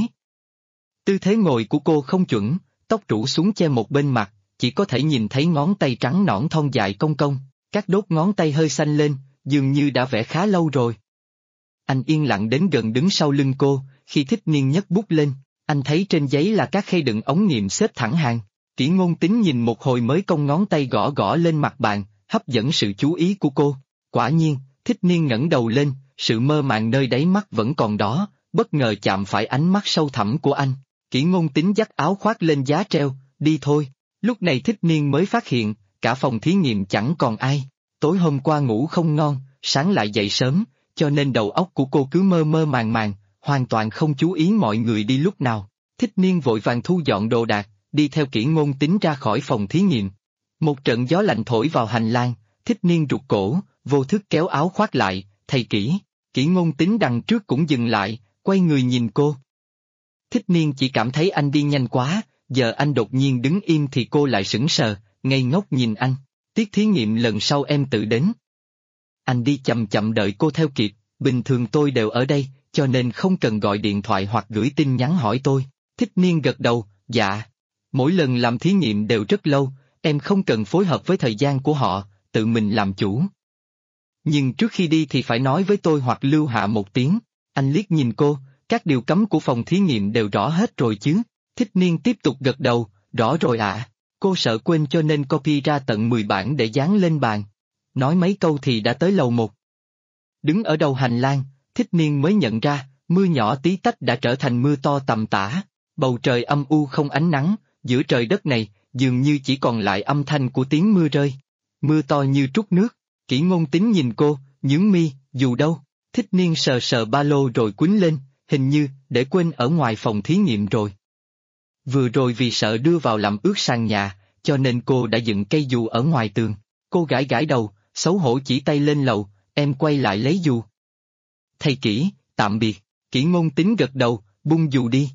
Tư thế ngồi của cô không chuẩn, tóc rủ xuống che một bên mặt, chỉ có thể nhìn thấy ngón tay trắng nõn thon dài cong cong, các đốt ngón tay hơi xanh lên, dường như đã vẽ khá lâu rồi. Anh yên lặng đến gần đứng sau lưng cô, khi Thích Niên nhấc bút lên, anh thấy trên giấy là các khay đựng ống nghiệm xếp thẳng hàng. Kỷ Ngôn Tính nhìn một hồi mới cong ngón tay gõ gõ lên mặt bàn, hấp dẫn sự chú ý của cô. Quả nhiên, Thích Niên ngẩng đầu lên, sự mơ màng nơi đáy mắt vẫn còn đó, bất ngờ chạm phải ánh mắt sâu thẳm của anh. Kỷ Ngôn Tính dắt áo khoác lên giá treo, đi thôi. Lúc này Thích Niên mới phát hiện, cả phòng thí nghiệm chẳng còn ai. Tối hôm qua ngủ không ngon, sáng lại dậy sớm, cho nên đầu óc của cô cứ mơ mơ màng màng, hoàn toàn không chú ý mọi người đi lúc nào. Thích Niên vội vàng thu dọn đồ đạc, đi theo Kỷ Ngôn Tính ra khỏi phòng thí nghiệm. Một trận gió lạnh thổi vào hành lang, Thích Niên rụt cổ, vô thức kéo áo khoác lại, thầy Kỷ. Kỷ Ngôn Tính đằng trước cũng dừng lại, quay người nhìn cô. Thích Niên chỉ cảm thấy anh đi nhanh quá, giờ anh đột nhiên đứng im thì cô lại sững sờ, ngây ngốc nhìn anh. Tiết thí nghiệm lần sau em tự đến. Anh đi chậm chậm đợi cô theo kịp, bình thường tôi đều ở đây, cho nên không cần gọi điện thoại hoặc gửi tin nhắn hỏi tôi. Thích Niên gật đầu, dạ. Mỗi lần làm thí nghiệm đều rất lâu, em không cần phối hợp với thời gian của họ, tự mình làm chủ. Nhưng trước khi đi thì phải nói với tôi hoặc lưu hạ một tiếng. Anh liếc nhìn cô, các điều cấm của phòng thí nghiệm đều rõ hết rồi chứ. Thích Niên tiếp tục gật đầu, rõ rồi ạ. Cô sợ quên cho nên copy ra tận 10 bản để dán lên bàn. Nói mấy câu thì đã tới lầu 1. Đứng ở đầu hành lang, Thích Niên mới nhận ra, mưa nhỏ tí tách đã trở thành mưa to tầm tã. Bầu trời âm u không ánh nắng, giữa trời đất này, dường như chỉ còn lại âm thanh của tiếng mưa rơi. Mưa to như trút nước. Kỷ Ngôn Tính nhìn cô, nhướng mi, dù đâu. Thích Niên sờ sờ ba lô rồi quýnh lên, hình như, để quên ở ngoài phòng thí nghiệm rồi. Vừa rồi vì sợ đưa vào làm ướt sàn nhà, cho nên cô đã dựng cây dù ở ngoài tường. Cô gãi gãi đầu, xấu hổ chỉ tay lên lầu, em quay lại lấy dù. Thầy Kỷ, tạm biệt. Kỷ Ngôn Tính gật đầu, bung dù đi.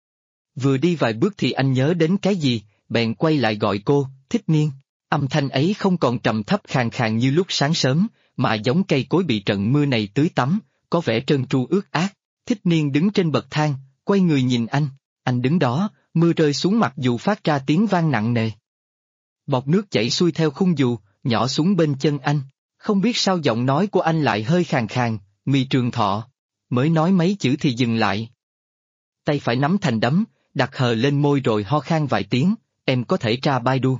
Vừa đi vài bước thì anh nhớ đến cái gì, bèn quay lại gọi cô, Thích Niên. Âm thanh ấy không còn trầm thấp khàn khàn như lúc sáng sớm, mà giống cây cối bị trận mưa này tưới tắm, có vẻ trơn tru ướt át. Thích Niên đứng trên bậc thang, quay người nhìn anh đứng đó, mưa rơi xuống mặt dù phát ra tiếng vang nặng nề. Bọt nước chảy xuôi theo khung dù, nhỏ xuống bên chân anh. Không biết sao giọng nói của anh lại hơi khàn khàn, Mi Trường Thọ. Mới nói mấy chữ thì dừng lại. Tay phải nắm thành đấm, đặt hờ lên môi rồi ho khan vài tiếng, em có thể tra Baidu.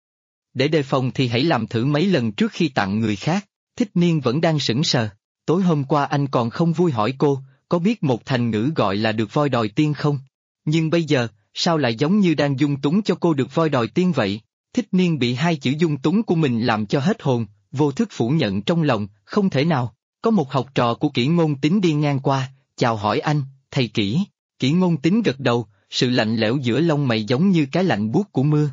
Để đề phòng thì hãy làm thử mấy lần trước khi tặng người khác. Thích Niên vẫn đang sững sờ. Tối hôm qua anh còn không vui hỏi cô, có biết một thành ngữ gọi là được voi đòi tiên không? Nhưng bây giờ, sao lại giống như đang dung túng cho cô được voi đòi tiên vậy? Thích Niên bị hai chữ dung túng của mình làm cho hết hồn, vô thức phủ nhận trong lòng, không thể nào. Có một học trò của Kỷ Ngôn Tính đi ngang qua, chào hỏi anh, thầy Kỷ. Kỷ Ngôn Tính gật đầu, sự lạnh lẽo giữa lông mày giống như cái lạnh buốt của mưa.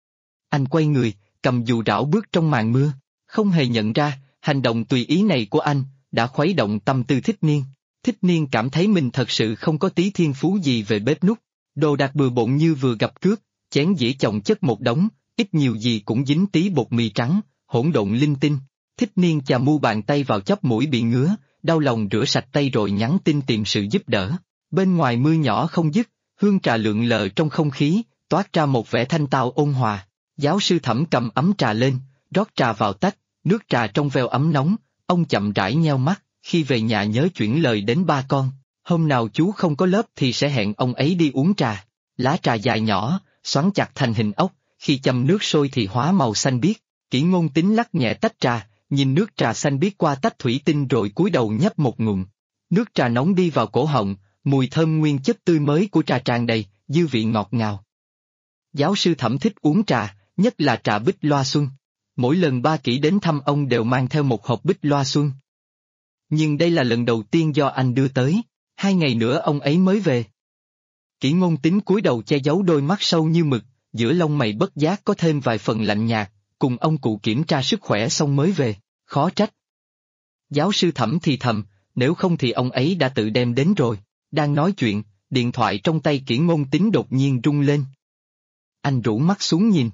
Anh quay người, cầm dù rảo bước trong màn mưa, không hề nhận ra, hành động tùy ý này của anh, đã khuấy động tâm tư Thích Niên. Thích Niên cảm thấy mình thật sự không có tí thiên phú gì về bếp núc, đồ đạc bừa bộn như vừa gặp cướp, chén dĩa chồng chất một đống, ít nhiều gì cũng dính tí bột mì trắng, hỗn độn linh tinh. Thích Niên chà mu bàn tay vào chóp mũi bị ngứa, đau lòng rửa sạch tay rồi nhắn tin tìm sự giúp đỡ. Bên ngoài mưa nhỏ không dứt, hương trà lượn lờ trong không khí, toát ra một vẻ thanh tao ôn hòa. Giáo sư Thẩm cầm ấm trà lên, rót trà vào tách, nước trà trong veo ấm nóng, ông chậm rãi nheo mắt, khi về nhà nhớ chuyển lời đến ba con. Hôm nào chú không có lớp thì sẽ hẹn ông ấy đi uống trà. Lá trà dài nhỏ, xoắn chặt thành hình ốc, khi châm nước sôi thì hóa màu xanh biếc. Kỷ Ngôn Tính lắc nhẹ tách trà, nhìn nước trà xanh biếc qua tách thủy tinh rồi cúi đầu nhấp một ngụm. Nước trà nóng đi vào cổ họng, mùi thơm nguyên chất tươi mới của trà tràn đầy, dư vị ngọt ngào. Giáo sư Thẩm thích uống trà, nhất là trà Bích Loa Xuân. Mỗi lần ba Kỷ đến thăm ông đều mang theo một hộp Bích Loa Xuân. Nhưng đây là lần đầu tiên do anh đưa tới, 2 ngày nữa ông ấy mới về. Kỷ Ngôn Tính cúi đầu che giấu đôi mắt sâu như mực, giữa lông mày bất giác có thêm vài phần lạnh nhạt, cùng ông cụ kiểm tra sức khỏe xong mới về, khó trách. Giáo sư Thẩm thì thầm, nếu không thì ông ấy đã tự đem đến rồi. Đang nói chuyện, điện thoại trong tay Kỷ Ngôn Tính đột nhiên rung lên. Anh rũ mắt xuống nhìn.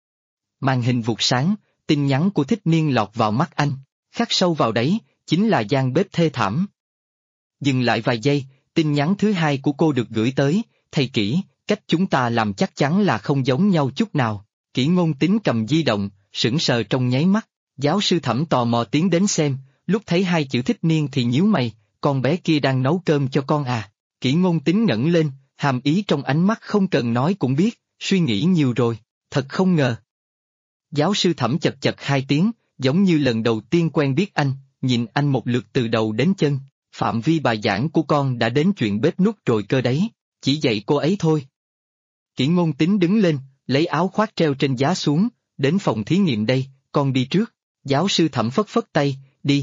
Màn hình vụt sáng, tin nhắn của Thích Niên lọt vào mắt anh, khắc sâu vào đấy, chính là gian bếp thê thảm. Dừng lại vài giây, tin nhắn thứ hai của cô được gửi tới, thầy Kỷ, cách chúng ta làm chắc chắn là không giống nhau chút nào. Kỷ Ngôn Tính cầm di động, sững sờ trong nháy mắt, giáo sư Thẩm tò mò tiến đến xem, lúc thấy 2 chữ Thích Niên thì nhíu mày, con bé kia đang nấu cơm cho con à. Kỷ Ngôn Tính ngẩng lên, hàm ý trong ánh mắt không cần nói cũng biết, suy nghĩ nhiều rồi, thật không ngờ. Giáo sư Thẩm chật chật 2 tiếng, giống như lần đầu tiên quen biết anh, nhìn anh một lượt từ đầu đến chân, phạm vi bài giảng của con đã đến chuyện bếp núc rồi cơ đấy, chỉ dạy cô ấy thôi. Kỷ Ngôn Tính đứng lên, lấy áo khoác treo trên giá xuống, đến phòng thí nghiệm đây, con đi trước. Giáo sư Thẩm phất phất tay,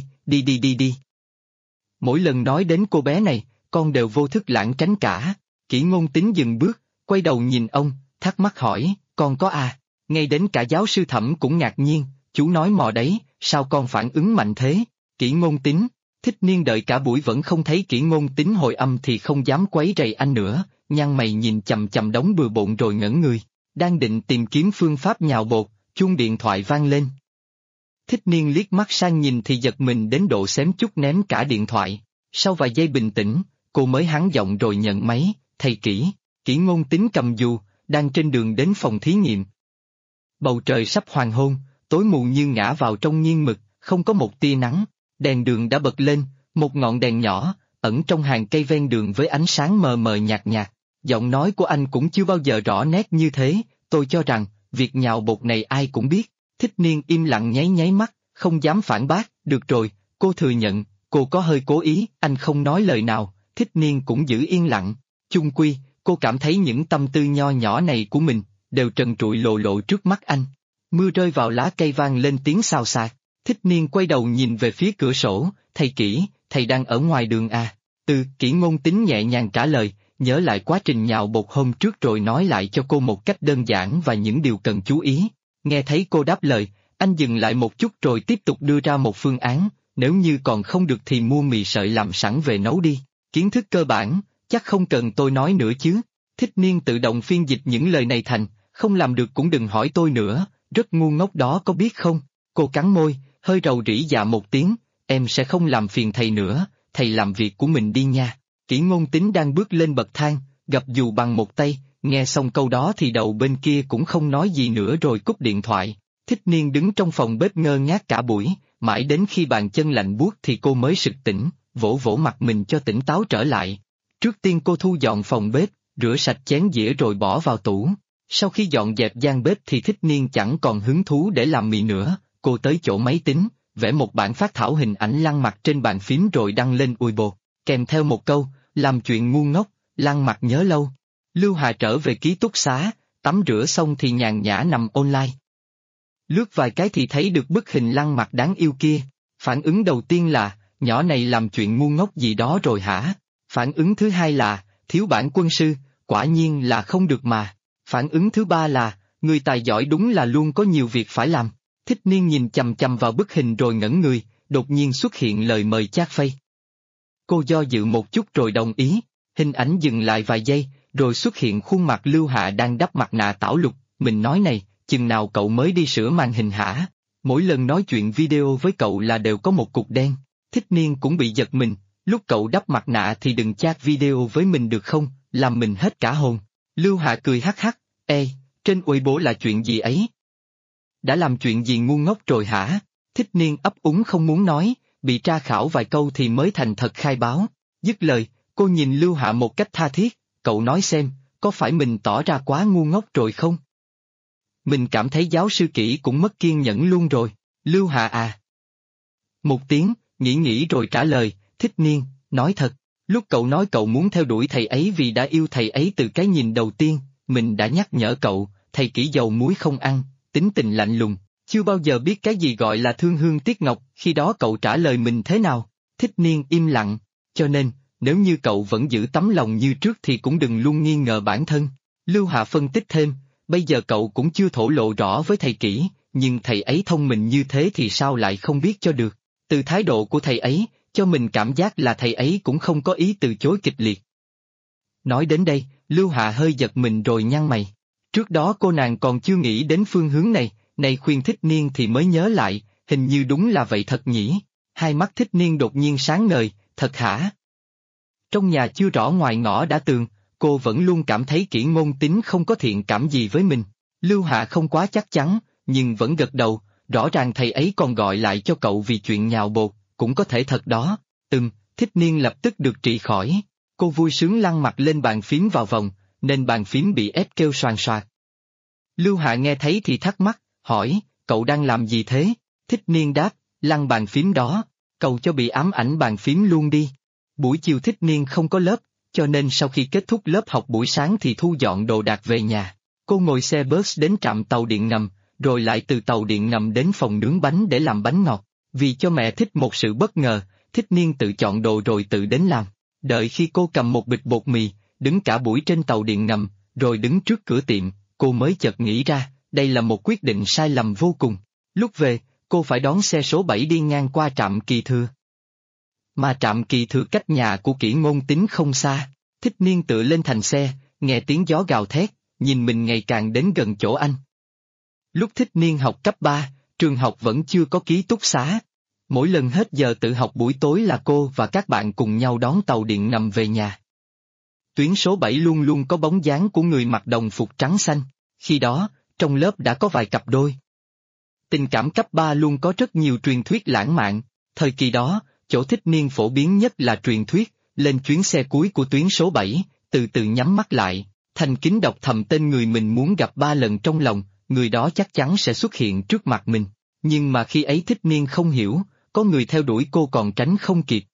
đi. Mỗi lần nói đến cô bé này, con đều vô thức lảng tránh cả. Kỷ Ngôn Tính dừng bước, quay đầu nhìn ông, thắc mắc hỏi, con có à? Ngay đến cả giáo sư Thẩm cũng ngạc nhiên, chú nói mò đấy, sao con phản ứng mạnh thế? Kỷ Ngôn Tính, Thích Niên đợi cả buổi vẫn không thấy Kỷ Ngôn Tính hồi âm thì không dám quấy rầy anh nữa, nhăn mày nhìn chằm chằm đống bừa bộn rồi ngẩn người, đang định tìm kiếm phương pháp nhào bột, chuông điện thoại vang lên. Thích Niên liếc mắt sang nhìn thì giật mình đến độ xém chút ném cả điện thoại, sau vài giây bình tĩnh, cô mới hắng giọng rồi nhận máy, thầy Kỷ. Kỷ Ngôn Tính cầm dù, đang trên đường đến phòng thí nghiệm. Bầu trời sắp hoàng hôn, tối mù như ngã vào trong nghiêng mực, không có một tia nắng, đèn đường đã bật lên, một ngọn đèn nhỏ, ẩn trong hàng cây ven đường với ánh sáng mờ mờ nhạt nhạt. Giọng nói của anh cũng chưa bao giờ rõ nét như thế, tôi cho rằng, việc nhào bột này ai cũng biết. Thích Niên im lặng nháy nháy mắt, không dám phản bác, được rồi, cô thừa nhận, cô có hơi cố ý, anh không nói lời nào, Thích Niên cũng giữ yên lặng. Chung quy, cô cảm thấy những tâm tư nho nhỏ này của mình, đều trần trụi lộ lộ trước mắt anh. Mưa rơi vào lá cây vang lên tiếng xào xạc, Thích Niên quay đầu nhìn về phía cửa sổ, thầy Kỷ, thầy đang ở ngoài đường à? Kỷ Ngôn Tính nhẹ nhàng trả lời, nhớ lại quá trình nhào bột hôm trước rồi nói lại cho cô một cách đơn giản và những điều cần chú ý. Nghe thấy cô đáp lời, anh dừng lại một chút rồi tiếp tục đưa ra một phương án, nếu như còn không được thì mua mì sợi làm sẵn về nấu đi, kiến thức cơ bản, chắc không cần tôi nói nữa chứ. Thích Niên tự động phiên dịch những lời này thành, không làm được cũng đừng hỏi tôi nữa, rất ngu ngốc đó có biết không? Cô cắn môi, hơi rầu rĩ dạ một tiếng, em sẽ không làm phiền thầy nữa, thầy làm việc của mình đi nha. Kỷ Ngôn Tính đang bước lên bậc thang, gập dù bằng một tay, nghe xong câu đó thì đầu bên kia cũng không nói gì nữa rồi cúp điện thoại. Thích Niên đứng trong phòng bếp ngơ ngác cả buổi, mãi đến khi bàn chân lạnh buốt thì cô mới sực tỉnh, vỗ vỗ mặt mình cho tỉnh táo trở lại. Trước tiên cô thu dọn phòng bếp, rửa sạch chén dĩa rồi bỏ vào tủ. Sau khi dọn dẹp gian bếp thì Thích Niên chẳng còn hứng thú để làm mì nữa, cô tới chỗ máy tính, vẽ một bản phác thảo hình ảnh Lăng Mặt trên bàn phím rồi đăng lên Weibo, kèm theo một câu, làm chuyện ngu ngốc, Lăng Mặt nhớ lâu. Lưu Hà trở về ký túc xá, tắm rửa xong thì nhàn nhã nằm online. Lướt vài cái thì thấy được bức hình Lăng Mặt đáng yêu kia, phản ứng đầu tiên là, nhỏ này làm chuyện ngu ngốc gì đó rồi hả? Phản ứng thứ hai là, thiếu bản quân sư, quả nhiên là không được mà. Phản ứng thứ ba là, người tài giỏi đúng là luôn có nhiều việc phải làm. Thích Niên nhìn chằm chằm vào bức hình rồi ngẩn người, đột nhiên xuất hiện lời mời chat phây. Cô do dự một chút rồi đồng ý, hình ảnh dừng lại vài giây, rồi xuất hiện khuôn mặt Lưu Hạ đang đắp mặt nạ tảo lục, mình nói này, chừng nào cậu mới đi sửa màn hình hả? Mỗi lần nói chuyện video với cậu là đều có một cục đen. Thích Niên cũng bị giật mình, lúc cậu đắp mặt nạ thì đừng chat video với mình được không, làm mình hết cả hồn. Lưu Hạ cười hắc hắc, ê, trên Weibo là chuyện gì ấy? Đã làm chuyện gì ngu ngốc rồi hả? Thích Niên ấp úng không muốn nói, bị tra khảo vài câu thì mới thành thật khai báo. Dứt lời, cô nhìn Lưu Hạ một cách tha thiết, cậu nói xem, có phải mình tỏ ra quá ngu ngốc rồi không? Mình cảm thấy giáo sư Kỷ cũng mất kiên nhẫn luôn rồi, Lưu Hà à. Một tiếng, nghĩ rồi trả lời, Thích Niên, nói thật, lúc cậu nói cậu muốn theo đuổi thầy ấy vì đã yêu thầy ấy từ cái nhìn đầu tiên, mình đã nhắc nhở cậu, thầy Kỷ dầu muối không ăn, tính tình lạnh lùng, chưa bao giờ biết cái gì gọi là thương hương tiếc ngọc, khi đó cậu trả lời mình thế nào? Thích Niên im lặng, cho nên, nếu như cậu vẫn giữ tấm lòng như trước thì cũng đừng luôn nghi ngờ bản thân. Lưu Hà phân tích thêm, bây giờ cậu cũng chưa thổ lộ rõ với thầy Kỷ, nhưng thầy ấy thông minh như thế thì sao lại không biết cho được. Từ thái độ của thầy ấy, cho mình cảm giác là thầy ấy cũng không có ý từ chối kịch liệt. Nói đến đây, Lưu Hà hơi giật mình rồi nhăn mày. Trước đó cô nàng còn chưa nghĩ đến phương hướng này khuyên Thích Niên thì mới nhớ lại, hình như đúng là vậy thật nhỉ. Hai mắt Thích Niên đột nhiên sáng ngời, thật hả? Trong nhà chưa rõ ngoài ngõ đã tường, cô vẫn luôn cảm thấy Kỷ Ngôn Tín không có thiện cảm gì với mình. Lưu Hạ không quá chắc chắn, nhưng vẫn gật đầu, rõ ràng thầy ấy còn gọi lại cho cậu vì chuyện nhào bột, cũng có thể thật đó. Thích Niên lập tức được trị khỏi. Cô vui sướng lăn mặt lên bàn phím vào vòng, nên bàn phím bị ép kêu xoàn xoạc. Lưu Hạ nghe thấy thì thắc mắc, hỏi, cậu đang làm gì thế? Thích Niên đáp, lăn bàn phím đó, cậu cho bị ám ảnh bàn phím luôn đi. Buổi chiều Thích Niên không có lớp, cho nên sau khi kết thúc lớp học buổi sáng thì thu dọn đồ đạc về nhà. Cô ngồi xe bus đến trạm tàu điện ngầm, rồi lại từ tàu điện ngầm đến phòng nướng bánh để làm bánh ngọt. Vì cho mẹ thích một sự bất ngờ, Thích Niên tự chọn đồ rồi tự đến làm. Đợi khi cô cầm một bịch bột mì, đứng cả buổi trên tàu điện ngầm, rồi đứng trước cửa tiệm, cô mới chợt nghĩ ra, đây là một quyết định sai lầm vô cùng. Lúc về, cô phải đón xe số 7 đi ngang qua trạm Kỳ Thừa. Mà trạm Kỳ Thừa cách nhà của Kỷ Ngôn Tín không xa. Thích Niên tựa lên thành xe, nghe tiếng gió gào thét, nhìn mình ngày càng đến gần chỗ anh. Lúc Thích Niên học cấp 3, trường học vẫn chưa có ký túc xá. Mỗi lần hết giờ tự học buổi tối là cô và các bạn cùng nhau đón tàu điện ngầm về nhà. Tuyến số 7 luôn luôn có bóng dáng của người mặc đồng phục trắng xanh, khi đó, trong lớp đã có vài cặp đôi. Tình cảm cấp 3 luôn có rất nhiều truyền thuyết lãng mạn, thời kỳ đó, chỗ Thích Niên phổ biến nhất là truyền thuyết, lên chuyến xe cuối của tuyến số 7, từ từ nhắm mắt lại, thành kính đọc thầm tên người mình muốn gặp 3 lần trong lòng, người đó chắc chắn sẽ xuất hiện trước mặt mình. Nhưng mà khi ấy Thích Niên không hiểu, có người theo đuổi cô còn tránh không kịp.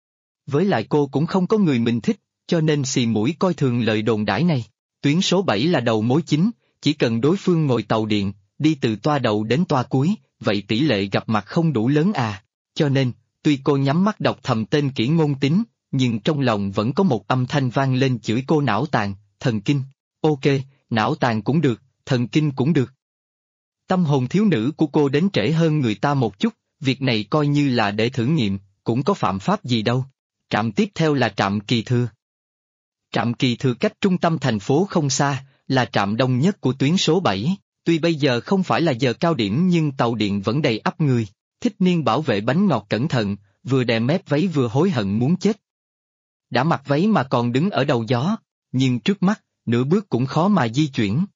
Với lại cô cũng không có người mình thích, cho nên xì mũi coi thường lời đồn đãi này. Tuyến số 7 là đầu mối chính, chỉ cần đối phương ngồi tàu điện, đi từ toa đầu đến toa cuối, vậy tỷ lệ gặp mặt không đủ lớn à. Cho nên, tuy cô nhắm mắt đọc thầm tên Kỷ Ngôn Tín, nhưng trong lòng vẫn có một âm thanh vang lên chửi cô não tàn, thần kinh. Ok, não tàn cũng được, thần kinh cũng được. Tâm hồn thiếu nữ của cô đến trễ hơn người ta một chút, việc này coi như là để thử nghiệm, cũng có phạm pháp gì đâu. Trạm tiếp theo là trạm Kỳ Thừa. Trạm Kỳ Thừa cách trung tâm thành phố không xa, là trạm đông nhất của tuyến số 7. Tuy bây giờ không phải là giờ cao điểm nhưng tàu điện vẫn đầy ắp người. Thích Niên bảo vệ bánh ngọt cẩn thận, vừa đè mép váy vừa hối hận muốn chết. Đã mặc váy mà còn đứng ở đầu gió, nhưng trước mắt, nửa bước cũng khó mà di chuyển.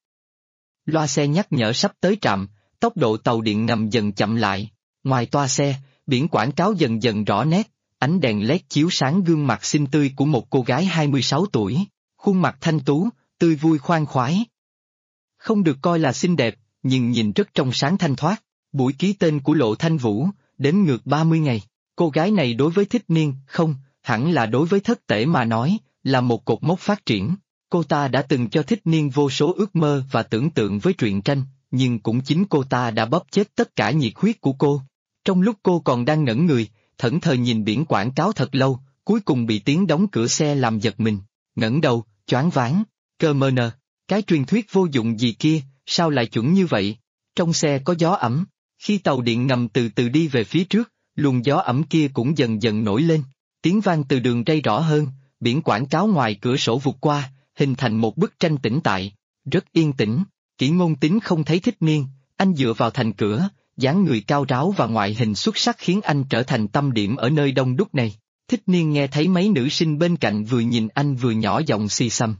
Loa xe nhắc nhở sắp tới trạm, tốc độ tàu điện ngầm dần chậm lại. Ngoài toa xe, biển quảng cáo dần dần rõ nét, ánh đèn led chiếu sáng gương mặt xinh tươi của một cô gái 26 tuổi, khuôn mặt thanh tú, tươi vui khoan khoái. Không được coi là xinh đẹp, nhưng nhìn rất trong sáng thanh thoát. Buổi ký tên của Lộ Thanh Vũ, đếm ngược 30 ngày, cô gái này đối với Thích Niên, không, hẳn là đối với Thất Tể mà nói, là một cột mốc phát triển. Cô ta đã từng cho Thích Niên vô số ước mơ và tưởng tượng với truyện tranh, nhưng cũng chính cô ta đã bóp chết tất cả nhiệt huyết của cô. Trong lúc cô còn đang ngẩn người, thẫn thờ nhìn biển quảng cáo thật lâu, cuối cùng bị tiếng đóng cửa xe làm giật mình, ngẩng đầu, choáng váng, cơ mờ nờ, cái truyền thuyết vô dụng gì kia, sao lại chuẩn như vậy? Trong xe có gió ẩm, khi tàu điện ngầm từ từ đi về phía trước, luồng gió ẩm kia cũng dần dần nổi lên, tiếng vang từ đường ray rõ hơn, biển quảng cáo ngoài cửa sổ vụt qua, hình thành một bức tranh tĩnh tại, rất yên tĩnh. Kỷ Ngôn Tín không thấy Thích Niên, anh dựa vào thành cửa, dáng người cao ráo và ngoại hình xuất sắc khiến anh trở thành tâm điểm ở nơi đông đúc này. Thích Niên nghe thấy mấy nữ sinh bên cạnh vừa nhìn anh vừa nhỏ giọng xì xầm.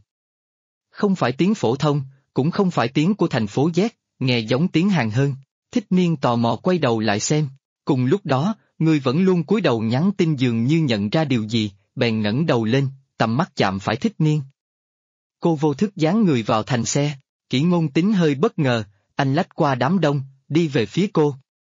Không phải tiếng phổ thông, cũng không phải tiếng của thành phố Z, nghe giống tiếng Hàn hơn. Thích Niên tò mò quay đầu lại xem. Cùng lúc đó, người vẫn luôn cúi đầu nhắn tin dường như nhận ra điều gì, bèn ngẩng đầu lên, tầm mắt chạm phải Thích Niên. Cô vô thức dán người vào thành xe, Kỷ Ngôn Tín hơi bất ngờ, anh lách qua đám đông, đi về phía cô.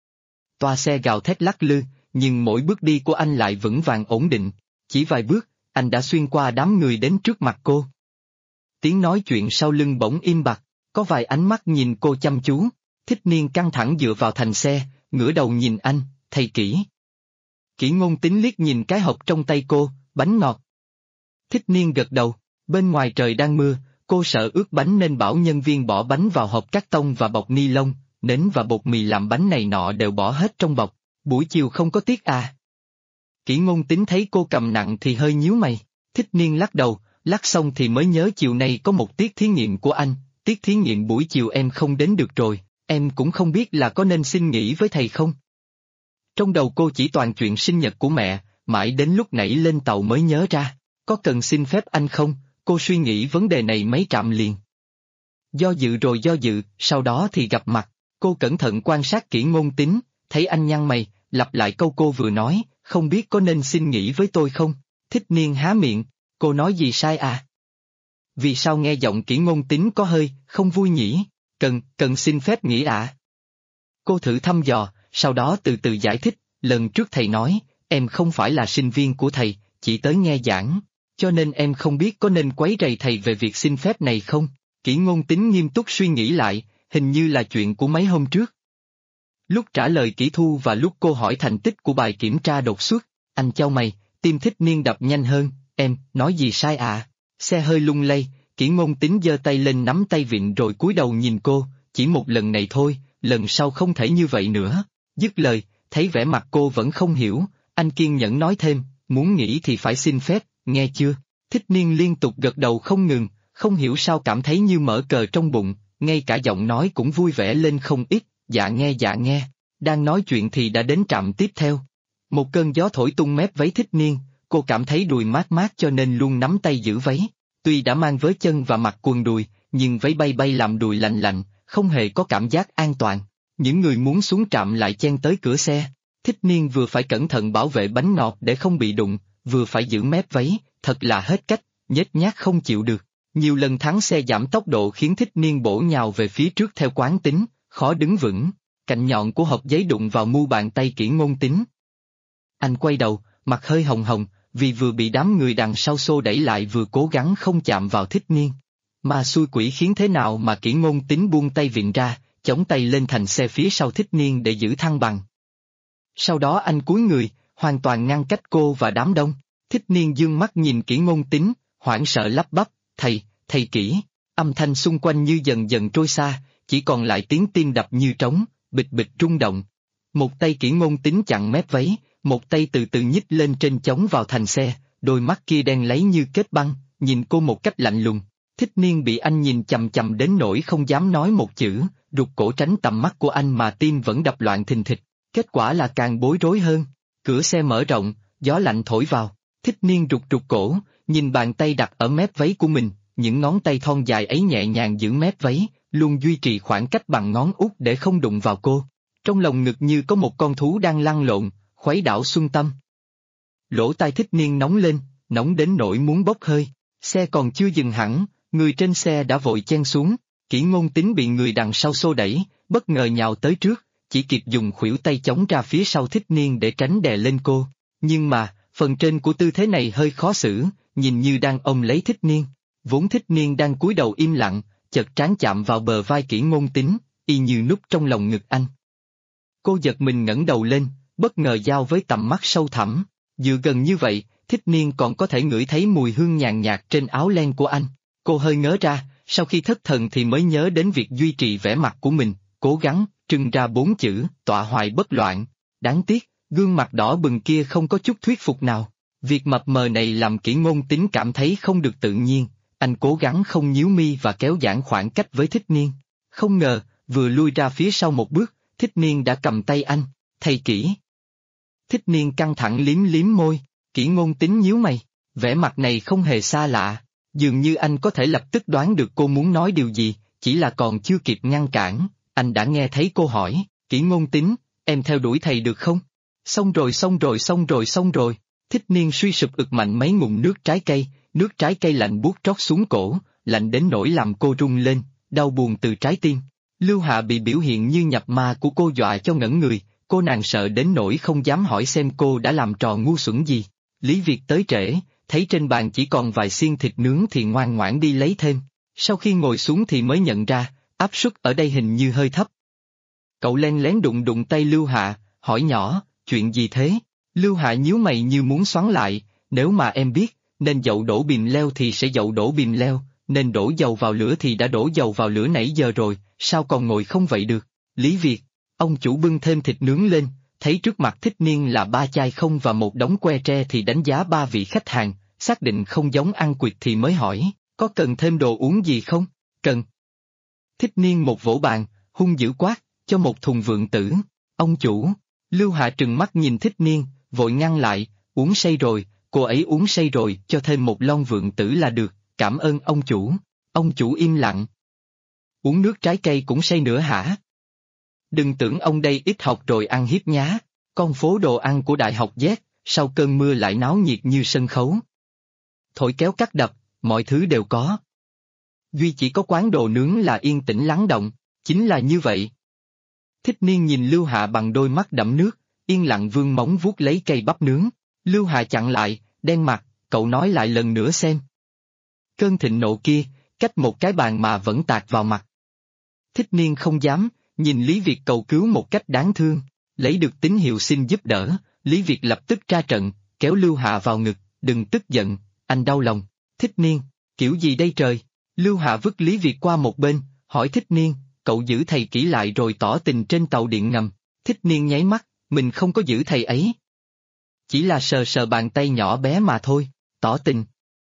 Toa xe gào thét lắc lư, nhưng mỗi bước đi của anh lại vững vàng ổn định, chỉ vài bước, anh đã xuyên qua đám người đến trước mặt cô. Tiếng nói chuyện sau lưng bỗng im bặt, có vài ánh mắt nhìn cô chăm chú, Thích Niên căng thẳng dựa vào thành xe, ngửa đầu nhìn anh, thầy Kỷ. Kỷ Ngôn Tín liếc nhìn cái hộp trong tay cô, bánh ngọt. Thích Niên gật đầu, bên ngoài trời đang mưa, cô sợ ướt bánh nên bảo nhân viên bỏ bánh vào hộp cát tông và bọc ni lông, nến và bột mì làm bánh này nọ đều bỏ hết trong bọc, buổi chiều không có tiết à. Kỷ Ngôn Tín thấy cô cầm nặng thì hơi nhíu mày, Thích Niên lắc đầu, lắc xong thì mới nhớ chiều nay có một tiết thí nghiệm của anh, tiết thí nghiệm buổi chiều em không đến được rồi, em cũng không biết là có nên xin nghỉ với thầy không. Trong đầu cô chỉ toàn chuyện sinh nhật của mẹ, mãi đến lúc nãy lên tàu mới nhớ ra, có cần xin phép anh không, cô suy nghĩ vấn đề này mấy trạm liền. Do dự rồi do dự, sau đó thì gặp mặt, cô cẩn thận quan sát Kỷ Ngôn Tín, thấy anh nhăn mày, lặp lại câu cô vừa nói, không biết có nên xin nghỉ với tôi không, Thích Niên há miệng, cô nói gì sai à? Vì sao nghe giọng Kỷ Ngôn Tín có hơi, không vui nhỉ, cần xin phép nghỉ à? Cô thử thăm dò, sau đó từ từ giải thích, lần trước thầy nói, em không phải là sinh viên của thầy, chỉ tới nghe giảng, cho nên em không biết có nên quấy rầy thầy về việc xin phép này không? Kỷ Ngôn Tín nghiêm túc suy nghĩ lại, hình như là chuyện của mấy hôm trước. Lúc trả lời Kỷ Thu và lúc cô hỏi thành tích của bài kiểm tra đột xuất, anh chau mày, tim Thích Niên đập nhanh hơn, em, nói gì sai à? Xe hơi lung lay, Kỷ Ngôn Tín giơ tay lên nắm tay vịn rồi cúi đầu nhìn cô, chỉ một lần này thôi, lần sau không thể như vậy nữa. Dứt lời, thấy vẻ mặt cô vẫn không hiểu, anh kiên nhẫn nói thêm, muốn nghỉ thì phải xin phép, nghe chưa? Thích Niên liên tục gật đầu không ngừng, không hiểu sao cảm thấy như mở cờ trong bụng, ngay cả giọng nói cũng vui vẻ lên không ít, dạ nghe, đang nói chuyện thì đã đến trạm tiếp theo. Một cơn gió thổi tung mép váy Thích Niên, cô cảm thấy đùi mát mát cho nên luôn nắm tay giữ váy, tuy đã mang vớ chân và mặc quần đùi, nhưng váy bay bay làm đùi lạnh lạnh, không hề có cảm giác an toàn. Những người muốn xuống trạm lại chen tới cửa xe, Thích Niên vừa phải cẩn thận bảo vệ bánh ngọt để không bị đụng, vừa phải giữ mép váy, thật là hết cách, nhếch nhác không chịu được. Nhiều lần thắng xe giảm tốc độ khiến Thích Niên bổ nhào về phía trước theo quán tính, khó đứng vững, cạnh nhọn của hộp giấy đụng vào mu bàn tay Kỷ Ngôn Tín. Anh quay đầu, mặt hơi hồng hồng, vì vừa bị đám người đằng sau xô đẩy lại vừa cố gắng không chạm vào Thích Niên. Mà xui quỷ khiến thế nào mà Kỷ Ngôn Tín buông tay vịn ra, chống tay lên thành xe phía sau Thích Niên để giữ thăng bằng. Sau đó anh cúi người, hoàn toàn ngăn cách cô và đám đông. Thích Niên dương mắt nhìn Kỷ Ngôn Tín, hoảng sợ lắp bắp, thầy Kỷ, âm thanh xung quanh như dần dần trôi xa, chỉ còn lại tiếng tim đập như trống, bịch bịch rung động. Một tay Kỷ Ngôn Tín chặn mép váy, một tay từ từ nhích lên trên chống vào thành xe, đôi mắt kia đen láy như kết băng, nhìn cô một cách lạnh lùng. Thích Niên bị anh nhìn chằm chằm đến nỗi không dám nói một chữ, rụt cổ tránh tầm mắt của anh mà tim vẫn đập loạn thình thịch, kết quả là càng bối rối hơn. Cửa xe mở rộng, gió lạnh thổi vào, Thích Niên rụt cổ, nhìn bàn tay đặt ở mép váy của mình, những ngón tay thon dài ấy nhẹ nhàng giữ mép váy, luôn duy trì khoảng cách bằng ngón út để không đụng vào cô. Trong lòng ngực như có một con thú đang lăn lộn, khuấy đảo xuân tâm. Lỗ tai Thích Niên nóng lên, nóng đến nỗi muốn bốc hơi, xe còn chưa dừng hẳn, người trên xe đã vội chen xuống, Kỷ Ngôn Tín bị người đằng sau xô đẩy, bất ngờ nhào tới trước, chỉ kịp dùng khuỷu tay chống ra phía sau Thích Niên để tránh đè lên cô, nhưng mà, phần trên của tư thế này hơi khó xử, nhìn như đang ôm lấy Thích Niên, vốn Thích Niên đang cúi đầu im lặng, chợt trán chạm vào bờ vai Kỷ Ngôn Tín, y như núp trong lòng ngực anh. Cô giật mình ngẩng đầu lên, bất ngờ giao với tầm mắt sâu thẳm, dựa gần như vậy, Thích Niên còn có thể ngửi thấy mùi hương nhàn nhạt trên áo len của anh. Cô hơi ngớ ra, sau khi thất thần thì mới nhớ đến việc duy trì vẻ mặt của mình, cố gắng, trưng ra 4 chữ, tọa hoài bất loạn. Đáng tiếc, gương mặt đỏ bừng kia không có chút thuyết phục nào. Việc mập mờ này làm Kỷ Ngôn Tín cảm thấy không được tự nhiên, anh cố gắng không nhíu mi và kéo giãn khoảng cách với Thích Niên. Không ngờ, vừa lui ra phía sau một bước, Thích Niên đã cầm tay anh, thầy Kỷ. Thích Niên căng thẳng liếm liếm môi, Kỷ Ngôn Tín nhíu mày, vẻ mặt này không hề xa lạ, dường như anh có thể lập tức đoán được cô muốn nói điều gì, chỉ là còn chưa kịp ngăn cản, anh đã nghe thấy cô hỏi, Kỷ Ngôn Tín, em theo đuổi thầy được không? Xong rồi. Thích Niên suy sụp ực mạnh mấy ngụm nước trái cây lạnh buốt trót xuống cổ, lạnh đến nỗi làm cô run lên, đau buồn từ trái tim. Lưu Hạ bị biểu hiện như nhập ma của cô dọa cho ngẩn người, cô nàng sợ đến nỗi không dám hỏi xem cô đã làm trò ngu xuẩn gì. Lý Việt tới trễ, thấy trên bàn chỉ còn vài xiên thịt nướng thì ngoan ngoãn đi lấy thêm. Sau khi ngồi xuống thì mới nhận ra, áp suất ở đây hình như hơi thấp. Cậu len lén đụng đụng tay Lưu Hạ, hỏi nhỏ, chuyện gì thế? Lưu Hạ nhíu mày như muốn xoắn lại, nếu mà em biết, nên dậu đổ bìm leo thì sẽ dậu đổ bìm leo, nên đổ dầu vào lửa thì đã đổ dầu vào lửa nãy giờ rồi, sao còn ngồi không vậy được? Lý Việt, ông chủ bưng thêm thịt nướng lên, thấy trước mặt Thích Niên là 3 chai không và một đống que tre thì đánh giá 3 vị khách hàng, xác định không giống ăn quỵt thì mới hỏi, có cần thêm đồ uống gì không? Cần. Thích Niên một vỗ bàn, hung dữ quát, cho một thùng vượng tử. Ông chủ. Lưu Hạ trừng mắt nhìn Thích Niên, vội ngăn lại, uống say rồi, cô ấy uống say rồi, cho thêm một lon vượng tử là được, cảm ơn ông chủ. Ông chủ im lặng. Uống nước trái cây cũng say nữa hả? Đừng tưởng ông đây ít học rồi ăn hiếp nhá, con phố đồ ăn của Đại học Z, sau cơn mưa lại náo nhiệt như sân khấu. Thổi kéo cắt đập, mọi thứ đều có. Duy chỉ có quán đồ nướng là yên tĩnh lắng động, chính là như vậy. Thích Niên nhìn Lưu Hạ bằng đôi mắt đẫm nước, yên lặng vươn móng vuốt lấy cây bắp nướng. Lưu Hạ chặn lại, đen mặt, cậu nói lại lần nữa xem. Cơn thịnh nộ kia, cách một cái bàn mà vẫn tạt vào mặt. Thích Niên không dám, nhìn Lý Việt cầu cứu một cách đáng thương, lấy được tín hiệu xin giúp đỡ, Lý Việt lập tức ra trận, kéo Lưu Hạ vào ngực, đừng tức giận, anh đau lòng. Thích Niên, kiểu gì đây trời? Lưu Hạ vứt Lý Việt qua một bên, hỏi Thích Niên, cậu giữ thầy kỹ lại rồi tỏ tình trên tàu điện ngầm. Thích Niên nháy mắt, mình không có giữ thầy ấy. Chỉ là sờ sờ bàn tay nhỏ bé mà thôi, tỏ tình.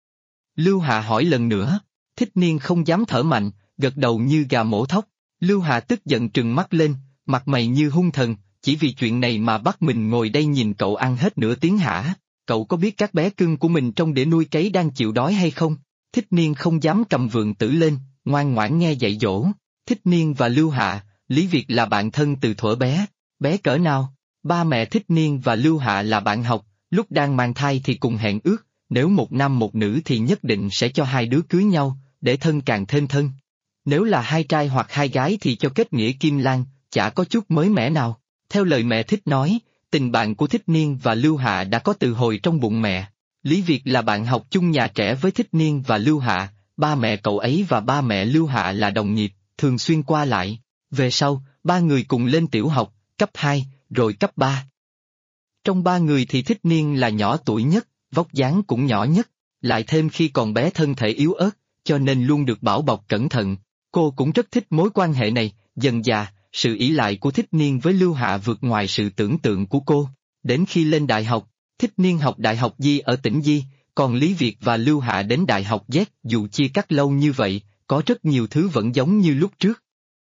Lưu Hạ hỏi lần nữa, Thích Niên không dám thở mạnh, gật đầu như gà mổ thóc. Lưu Hạ tức giận trừng mắt lên, mặt mày như hung thần, chỉ vì chuyện này mà bắt mình ngồi đây nhìn cậu ăn hết nửa tiếng hả? Cậu có biết các bé cưng của mình trong đĩa nuôi cấy đang chịu đói hay không? Thích Niên không dám cầm vượng tử lên, ngoan ngoãn nghe dạy dỗ. Thích Niên và Lưu Hạ, Lý Việt là bạn thân từ thuở bé. Bé cỡ nào? Ba mẹ Thích Niên và Lưu Hạ là bạn học, lúc đang mang thai thì cùng hẹn ước, nếu một nam một nữ thì nhất định sẽ cho hai đứa cưới nhau, để thân càng thêm thân. Nếu là hai trai hoặc hai gái thì cho kết nghĩa kim lan, chả có chút mới mẻ nào. Theo lời mẹ Thích nói, tình bạn của Thích Niên và Lưu Hạ đã có từ hồi trong bụng mẹ. Lý Việt là bạn học chung nhà trẻ với Thích Niên và Lưu Hạ, ba mẹ cậu ấy và ba mẹ Lưu Hạ là đồng nghiệp, thường xuyên qua lại. Về sau, ba người cùng lên tiểu học, cấp 2, rồi cấp 3. Trong ba người thì Thích Niên là nhỏ tuổi nhất, vóc dáng cũng nhỏ nhất, lại thêm khi còn bé thân thể yếu ớt, cho nên luôn được bảo bọc cẩn thận. Cô cũng rất thích mối quan hệ này, dần dà, sự ỷ lại của Thích Niên với Lưu Hạ vượt ngoài sự tưởng tượng của cô. Đến khi lên đại học, Thích Niên học Đại học Di ở tỉnh Di, còn Lý Việt và Lưu Hạ đến Đại học Z, dù chia cắt lâu như vậy, có rất nhiều thứ vẫn giống như lúc trước.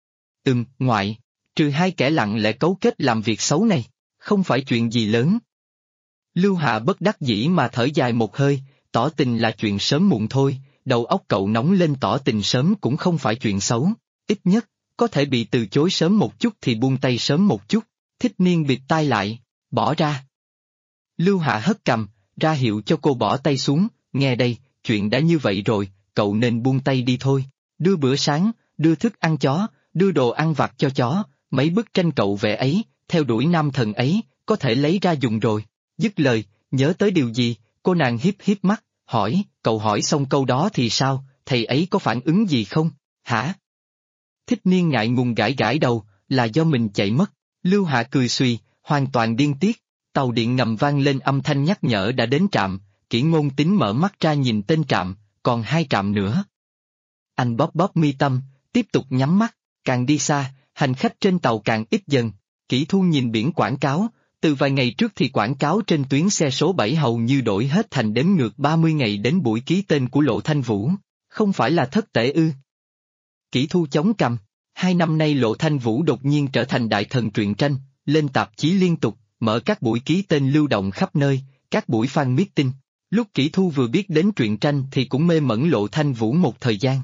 Ngoại, trừ hai kẻ lặng lẽ cấu kết làm việc xấu này, không phải chuyện gì lớn. Lưu Hạ bất đắc dĩ mà thở dài một hơi, tỏ tình là chuyện sớm muộn thôi, đầu óc cậu nóng lên tỏ tình sớm cũng không phải chuyện xấu, ít nhất, có thể bị từ chối sớm một chút thì buông tay sớm một chút. Thích Niên bịt tai lại, bỏ ra. Lưu Hạ hất cằm, ra hiệu cho cô bỏ tay xuống, nghe đây, chuyện đã như vậy rồi, cậu nên buông tay đi thôi. Đưa bữa sáng, đưa thức ăn chó, đưa đồ ăn vặt cho chó, mấy bức tranh cậu vẽ ấy, theo đuổi nam thần ấy, có thể lấy ra dùng rồi. Dứt lời, nhớ tới điều gì, cô nàng hiếp hiếp mắt, hỏi, cậu hỏi xong câu đó thì sao, thầy ấy có phản ứng gì không, hả? Thích Niên ngại ngùng gãi gãi đầu, là do mình chạy mất. Lưu Hạ cười xùy, hoàn toàn điên tiết. Tàu điện ngầm vang lên âm thanh nhắc nhở đã đến trạm, Kỷ Ngôn Tín mở mắt ra nhìn tên trạm, còn 2 trạm nữa. Anh bóp bóp mi tâm, tiếp tục nhắm mắt, càng đi xa, hành khách trên tàu càng ít dần. Kỷ Thu nhìn biển quảng cáo, từ vài ngày trước thì quảng cáo trên tuyến xe số 7 hầu như đổi hết thành đếm ngược 30 ngày đến buổi ký tên của Lộ Thanh Vũ, không phải là thất tể ư? Kỷ Thu chống cằm, 2 năm nay Lộ Thanh Vũ đột nhiên trở thành đại thần truyện tranh, lên tạp chí liên tục, mở các buổi ký tên lưu động khắp nơi, các buổi fan meeting. Lúc Kỷ Thu vừa biết đến truyện tranh thì cũng mê mẩn Lộ Thanh Vũ một thời gian.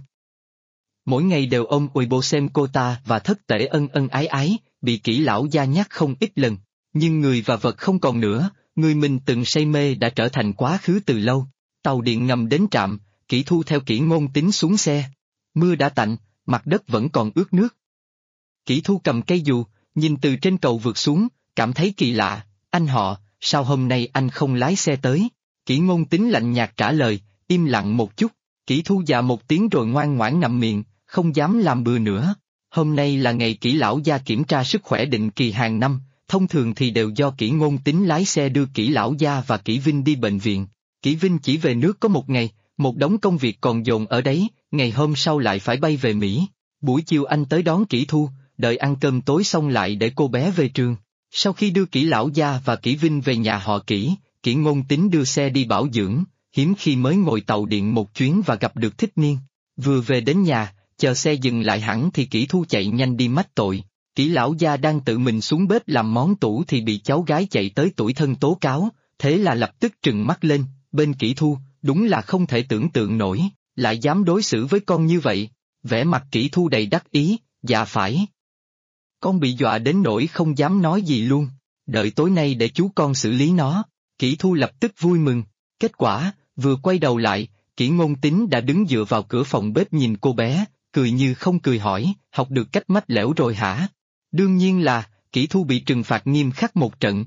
Mỗi ngày đều ôm Weibo xem cô ta và thất tể ân ân ái ái, bị Kỷ lão gia nhắc không ít lần. Nhưng người và vật không còn nữa, người mình từng say mê đã trở thành quá khứ từ lâu. Tàu điện ngầm đến trạm, Kỷ Thu theo Kỷ Ngôn Tính xuống xe. Mưa đã tạnh, mặt đất vẫn còn ướt nước. Kỷ Thu cầm cây dù, nhìn từ trên cầu vượt xuống, cảm thấy kỳ lạ. Anh họ, sao hôm nay anh không lái xe tới? Kỷ Ngôn Tính lạnh nhạt trả lời, im lặng một chút. Kỷ Thu dạ một tiếng rồi ngoan ngoãn nằm miệng, không dám làm bừa nữa. Hôm nay là ngày Kỷ lão gia kiểm tra sức khỏe định kỳ hàng năm, thông thường thì đều do Kỷ Ngôn Tính lái xe đưa Kỷ lão gia và Kỷ Vinh đi bệnh viện. Kỷ Vinh chỉ về nước có một ngày, một đống công việc còn dồn ở đấy, ngày hôm sau lại phải bay về Mỹ. Buổi chiều anh tới đón Kỷ Thu, đợi ăn cơm tối xong lại để cô bé về trường. Sau khi đưa Kỷ lão gia và Kỷ Vinh về nhà họ Kỷ, Kỷ Ngôn Tính đưa xe đi bảo dưỡng, hiếm khi mới ngồi tàu điện một chuyến và gặp được Thích Niên. Vừa về đến nhà, chờ xe dừng lại hẳn thì Kỷ Thu chạy nhanh đi mách tội. Kỷ lão gia đang tự mình xuống bếp làm món tủ thì bị cháu gái chạy tới tủi thân tố cáo, thế là lập tức trừng mắt lên, bên Kỷ Thu, đúng là không thể tưởng tượng nổi, lại dám đối xử với con như vậy. Vẻ mặt Kỷ Thu đầy đắc ý, dạ phải. Con bị dọa đến nỗi không dám nói gì luôn, đợi tối nay để chú con xử lý nó. Kỷ Thu lập tức vui mừng, kết quả, vừa quay đầu lại, Kỷ Ngôn Tính đã đứng dựa vào cửa phòng bếp nhìn cô bé, cười như không cười hỏi, học được cách mách lẻo rồi hả? Đương nhiên là, Kỷ Thu bị trừng phạt nghiêm khắc một trận.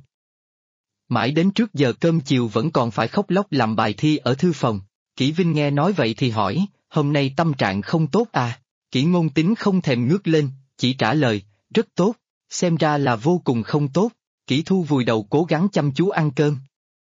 Mãi đến trước giờ cơm chiều vẫn còn phải khóc lóc làm bài thi ở thư phòng. Kỷ Vinh nghe nói vậy thì hỏi, hôm nay tâm trạng không tốt à? Kỷ Ngôn Tính không thèm ngước lên, chỉ trả lời, rất tốt, xem ra là vô cùng không tốt. Kỷ Thu vùi đầu cố gắng chăm chú ăn cơm.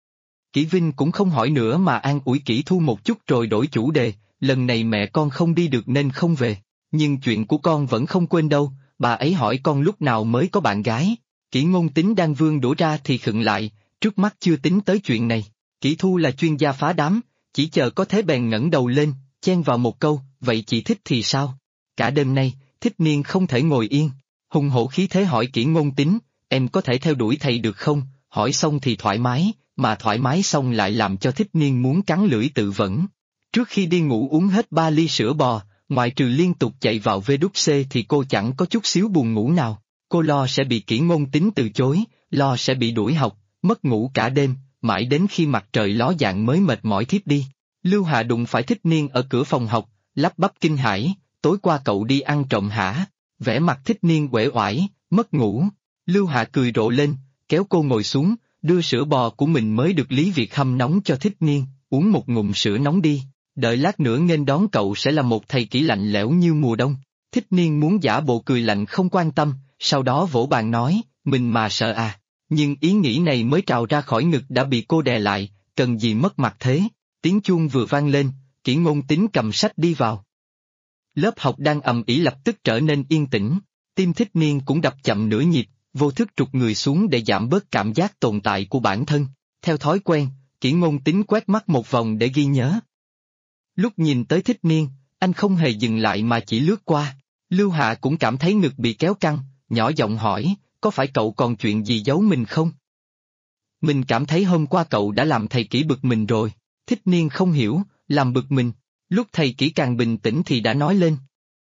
Kỷ Vinh cũng không hỏi nữa mà an ủi Kỷ Thu một chút rồi đổi chủ đề, lần này mẹ con không đi được nên không về, nhưng chuyện của con vẫn không quên đâu, bà ấy hỏi con lúc nào mới có bạn gái. Kỷ Ngôn Tính đang vươn đũa ra thì khựng lại, trước mắt chưa tính tới chuyện này. Kỷ Thu là chuyên gia phá đám, chỉ chờ có thế bèn ngẩng đầu lên, chen vào một câu, vậy chị thích thì sao? Cả đêm nay, Thích Niên không thể ngồi yên, hùng hổ khí thế hỏi Kỷ Ngôn Tính, em có thể theo đuổi thầy được không? Hỏi xong thì thoải mái, mà thoải mái xong lại làm cho Thích Niên muốn cắn lưỡi tự vẫn. Trước khi đi ngủ uống hết 3 ly sữa bò, ngoại trừ liên tục chạy vào VWC thì cô chẳng có chút xíu buồn ngủ nào. Cô lo sẽ bị Kỷ Ngôn Tính từ chối, lo sẽ bị đuổi học, mất ngủ cả đêm, mãi đến khi mặt trời ló dạng mới mệt mỏi thiếp đi. Lưu Hà đụng phải Thích Niên ở cửa phòng học, lắp bắp kinh hãi, tối qua cậu đi ăn trộm hả? Vẻ mặt Thích Niên uể oải, mất ngủ. Lưu Hà cười rộ lên, kéo cô ngồi xuống, đưa sữa bò của mình mới được Lý Việt hâm nóng cho Thích Niên, uống một ngụm sữa nóng đi, đợi lát nữa nghênh đón cậu sẽ là một thầy kỷ lạnh lẽo như mùa đông. Thích Niên muốn giả bộ cười lạnh không quan tâm, sau đó vỗ bàn nói, mình mà sợ à, nhưng ý nghĩ này mới trào ra khỏi ngực đã bị cô đè lại, cần gì mất mặt thế. Tiếng chuông vừa vang lên, Kỷ Ngôn Tính cầm sách đi vào. Lớp học đang ầm ĩ lập tức trở nên yên tĩnh, tim Thích Niên cũng đập chậm nửa nhịp, vô thức trục người xuống để giảm bớt cảm giác tồn tại của bản thân. Theo thói quen, Kỷ Ngôn Tính quét mắt một vòng để ghi nhớ. Lúc nhìn tới Thích Niên, anh không hề dừng lại mà chỉ lướt qua. Lưu Hạ cũng cảm thấy ngực bị kéo căng, nhỏ giọng hỏi, có phải cậu còn chuyện gì giấu mình không? Mình cảm thấy hôm qua cậu đã làm thầy Kỷ bực mình rồi. Thích Niên không hiểu, làm bực mình, lúc thầy Kỷ càng bình tĩnh thì đã nói lên.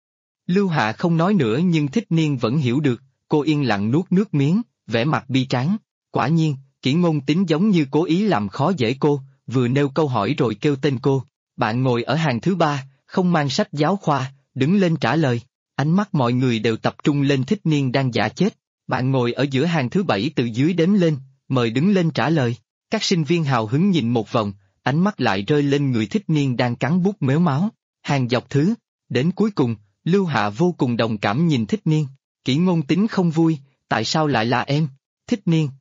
Lưu Hạ không nói nữa nhưng Thích Niên vẫn hiểu được, cô yên lặng nuốt nước miếng, vẻ mặt bi tráng. Quả nhiên, Kỷ Ngôn Tính giống như cố ý làm khó dễ cô, vừa nêu câu hỏi rồi kêu tên cô. Bạn ngồi ở hàng thứ 3, không mang sách giáo khoa, đứng lên trả lời. Ánh mắt mọi người đều tập trung lên Thích Niên đang giả chết. Bạn ngồi ở giữa hàng thứ 7 từ dưới đếm lên, mời đứng lên trả lời. Các sinh viên hào hứng nhìn một vòng, ánh mắt lại rơi lên người Thích Niên đang cắn bút mếu máu. Hàng dọc thứ, đến cuối cùng, Lưu Hạ vô cùng đồng cảm nhìn Thích Niên. Kỷ Ngôn Tính không vui, tại sao lại là em? Thích Niên.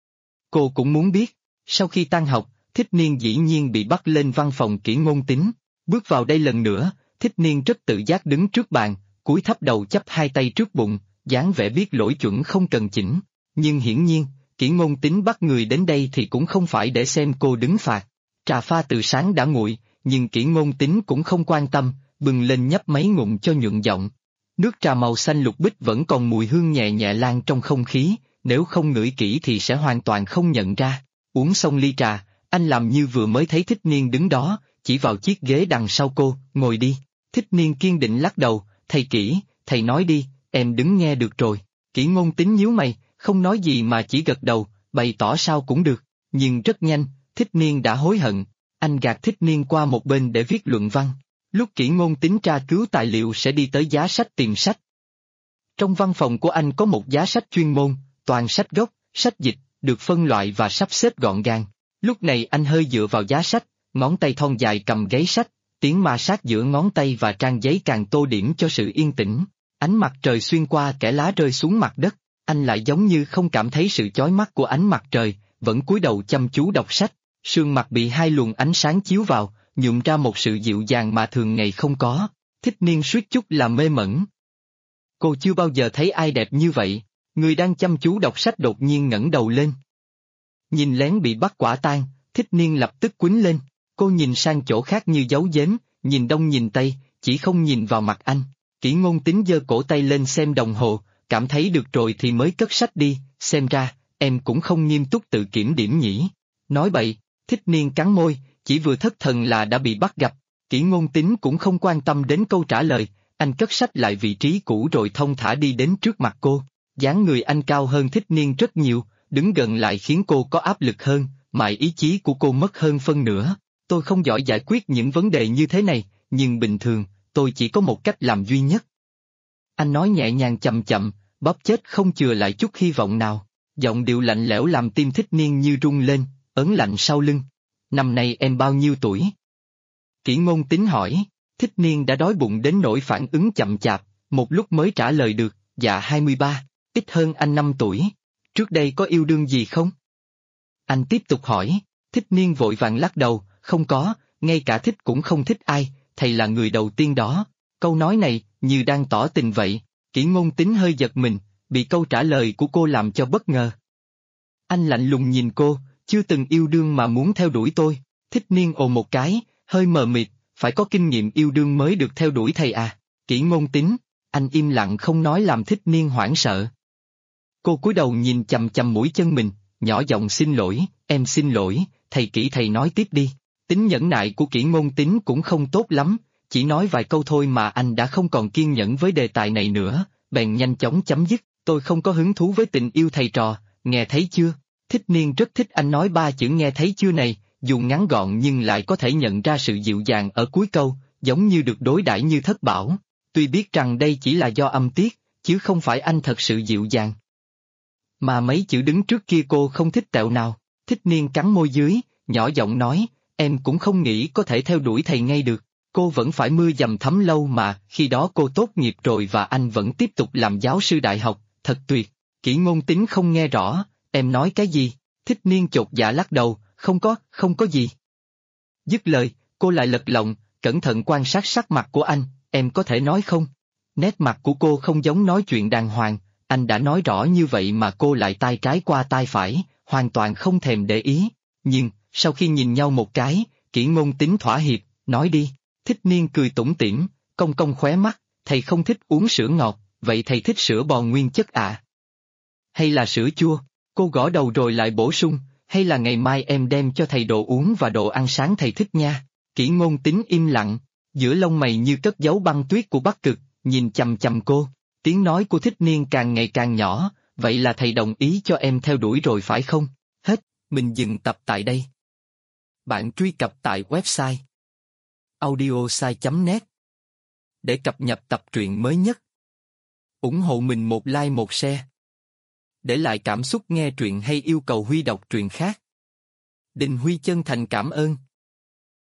Cô cũng muốn biết. Sau khi tan học, Thích Niên dĩ nhiên bị bắt lên văn phòng Kỷ Ngôn Tính. Bước vào đây lần nữa, Thích Niên rất tự giác đứng trước bàn, cúi thấp đầu chắp hai tay trước bụng, dáng vẻ biết lỗi chuẩn không cần chỉnh. Nhưng hiển nhiên, Kỷ Ngôn Tính bắt người đến đây thì cũng không phải để xem cô đứng phạt. Trà pha từ sáng đã nguội, nhưng Kỷ Ngôn Tính cũng không quan tâm, bừng lên nhấp mấy ngụm cho nhuận giọng. Nước trà màu xanh lục bích vẫn còn mùi hương nhẹ nhẹ lan trong không khí, nếu không ngửi kỹ thì sẽ hoàn toàn không nhận ra. Uống xong ly trà, anh làm như vừa mới thấy Thích Niên đứng đó, chỉ vào chiếc ghế đằng sau cô, ngồi đi. Thích Niên kiên định lắc đầu, thầy Kỷ, thầy nói đi, em đứng nghe được rồi. Kỷ Ngôn Tính nhíu mày, không nói gì mà chỉ gật đầu, bày tỏ sao cũng được, nhưng rất nhanh, Thích Niên đã hối hận. Anh gạt Thích Niên qua một bên để viết luận văn. Lúc Kỷ Ngôn Tính tra cứu tài liệu sẽ đi tới giá sách tìm sách. Trong văn phòng của anh có một giá sách chuyên môn, toàn sách gốc, sách dịch, được phân loại và sắp xếp gọn gàng. Lúc này anh hơi dựa vào giá sách, ngón tay thon dài cầm gáy sách, tiếng ma sát giữa ngón tay và trang giấy càng tô điểm cho sự yên tĩnh. Ánh mặt trời xuyên qua kẽ lá rơi xuống mặt đất, anh lại giống như không cảm thấy sự chói mắt của ánh mặt trời, vẫn cúi đầu chăm chú đọc sách. Sườn mặt bị hai luồng ánh sáng chiếu vào, nhuộm ra một sự dịu dàng mà thường ngày không có. Thích Niên suýt chút là mê mẩn. Cô chưa bao giờ thấy ai đẹp như vậy. Người đang chăm chú đọc sách đột nhiên ngẩng đầu lên. Nhìn lén bị bắt quả tang, Thích Niên lập tức quýnh lên. Cô nhìn sang chỗ khác như giấu giếm, nhìn đông nhìn tây, chỉ không nhìn vào mặt anh. Kỷ Ngôn Tính giơ cổ tay lên xem đồng hồ, cảm thấy được rồi thì mới cất sách đi, xem ra, em cũng không nghiêm túc tự kiểm điểm nhỉ. Nói bậy, Thích Niên cắn môi, chỉ vừa thất thần là đã bị bắt gặp. Kỷ Ngôn Tính cũng không quan tâm đến câu trả lời, anh cất sách lại vị trí cũ rồi thông thả đi đến trước mặt cô. Dáng người anh cao hơn Thích Niên rất nhiều, đứng gần lại khiến cô có áp lực hơn, mà ý chí của cô mất hơn phân nửa. Tôi không giỏi giải quyết những vấn đề như thế này, nhưng bình thường, tôi chỉ có một cách làm duy nhất. Anh nói nhẹ nhàng chậm chậm, bóp chết không chừa lại chút hy vọng nào. Giọng điệu lạnh lẽo làm tim Thích Niên như rung lên, ớn lạnh sau lưng. Năm nay em bao nhiêu tuổi? Kỷ Ngôn Tính hỏi. Thích Niên đã đói bụng đến nỗi phản ứng chậm chạp, một lúc mới trả lời được, dạ 23, ít hơn anh 5 tuổi. Trước đây có yêu đương gì không? Anh tiếp tục hỏi. Thích Niên vội vàng lắc đầu, không có, ngay cả thích cũng không thích ai, thầy là người đầu tiên đó. Câu nói này, như đang tỏ tình vậy. Kỷ Ngôn Tính hơi giật mình, bị câu trả lời của cô làm cho bất ngờ. Anh lạnh lùng nhìn cô, chưa từng yêu đương mà muốn theo đuổi tôi. Thích Niên ồ một cái, hơi mờ mịt, phải có kinh nghiệm yêu đương mới được theo đuổi thầy à. Kỷ Ngôn Tính, anh im lặng không nói làm Thích Niên hoảng sợ. Cô cúi đầu nhìn chằm chằm mũi chân mình, nhỏ giọng xin lỗi, em xin lỗi, thầy Kỷ thầy nói tiếp đi. Tính nhẫn nại của Kỷ Ngôn Tính cũng không tốt lắm, chỉ nói vài câu thôi mà anh đã không còn kiên nhẫn với đề tài này nữa, bèn nhanh chóng chấm dứt, tôi không có hứng thú với tình yêu thầy trò, nghe thấy chưa? Thích Niên rất thích anh nói ba chữ nghe thấy chưa này, dù ngắn gọn nhưng lại có thể nhận ra sự dịu dàng ở cuối câu, giống như được đối đãi như thất bảo. Tuy biết rằng đây chỉ là do âm tiết, chứ không phải anh thật sự dịu dàng. Mà mấy chữ đứng trước kia cô không thích tẹo nào. Thích Niên cắn môi dưới, nhỏ giọng nói, em cũng không nghĩ có thể theo đuổi thầy ngay được. Cô vẫn phải mưa dầm thấm lâu mà, khi đó cô tốt nghiệp rồi và anh vẫn tiếp tục làm giáo sư đại học, thật tuyệt. Kỷ Ngôn Tính không nghe rõ, em nói cái gì? Thích Niên chột dạ lắc đầu, không có gì. Dứt lời, cô lại lật lọng, cẩn thận quan sát sắc mặt của anh, em có thể nói không? Nét mặt của cô không giống nói chuyện đàng hoàng, anh đã nói rõ như vậy mà cô lại tai trái qua tai phải, hoàn toàn không thèm để ý. Nhưng, sau khi nhìn nhau một cái, Kỷ Ngôn Tính thỏa hiệp, nói đi. Thích Niên cười tủm tỉm, cong cong khóe mắt, thầy không thích uống sữa ngọt, vậy thầy thích sữa bò nguyên chất à? Hay là sữa chua? Cô gõ đầu rồi lại bổ sung, hay là ngày mai em đem cho thầy đồ uống và đồ ăn sáng thầy thích nha. Kỷ Ngôn Tính im lặng, giữa lông mày như cất giấu băng tuyết của Bắc Cực, nhìn chằm chằm cô. Tiếng nói của Thích Niên càng ngày càng nhỏ, vậy là thầy đồng ý cho em theo đuổi rồi phải không? Hết, mình dừng tập tại đây. Bạn truy cập tại website audiosai.net để cập nhật tập truyện mới nhất. Ủng hộ mình một like một share. Để lại cảm xúc nghe truyện hay yêu cầu Huy đọc truyện khác. Đình Huy chân thành cảm ơn.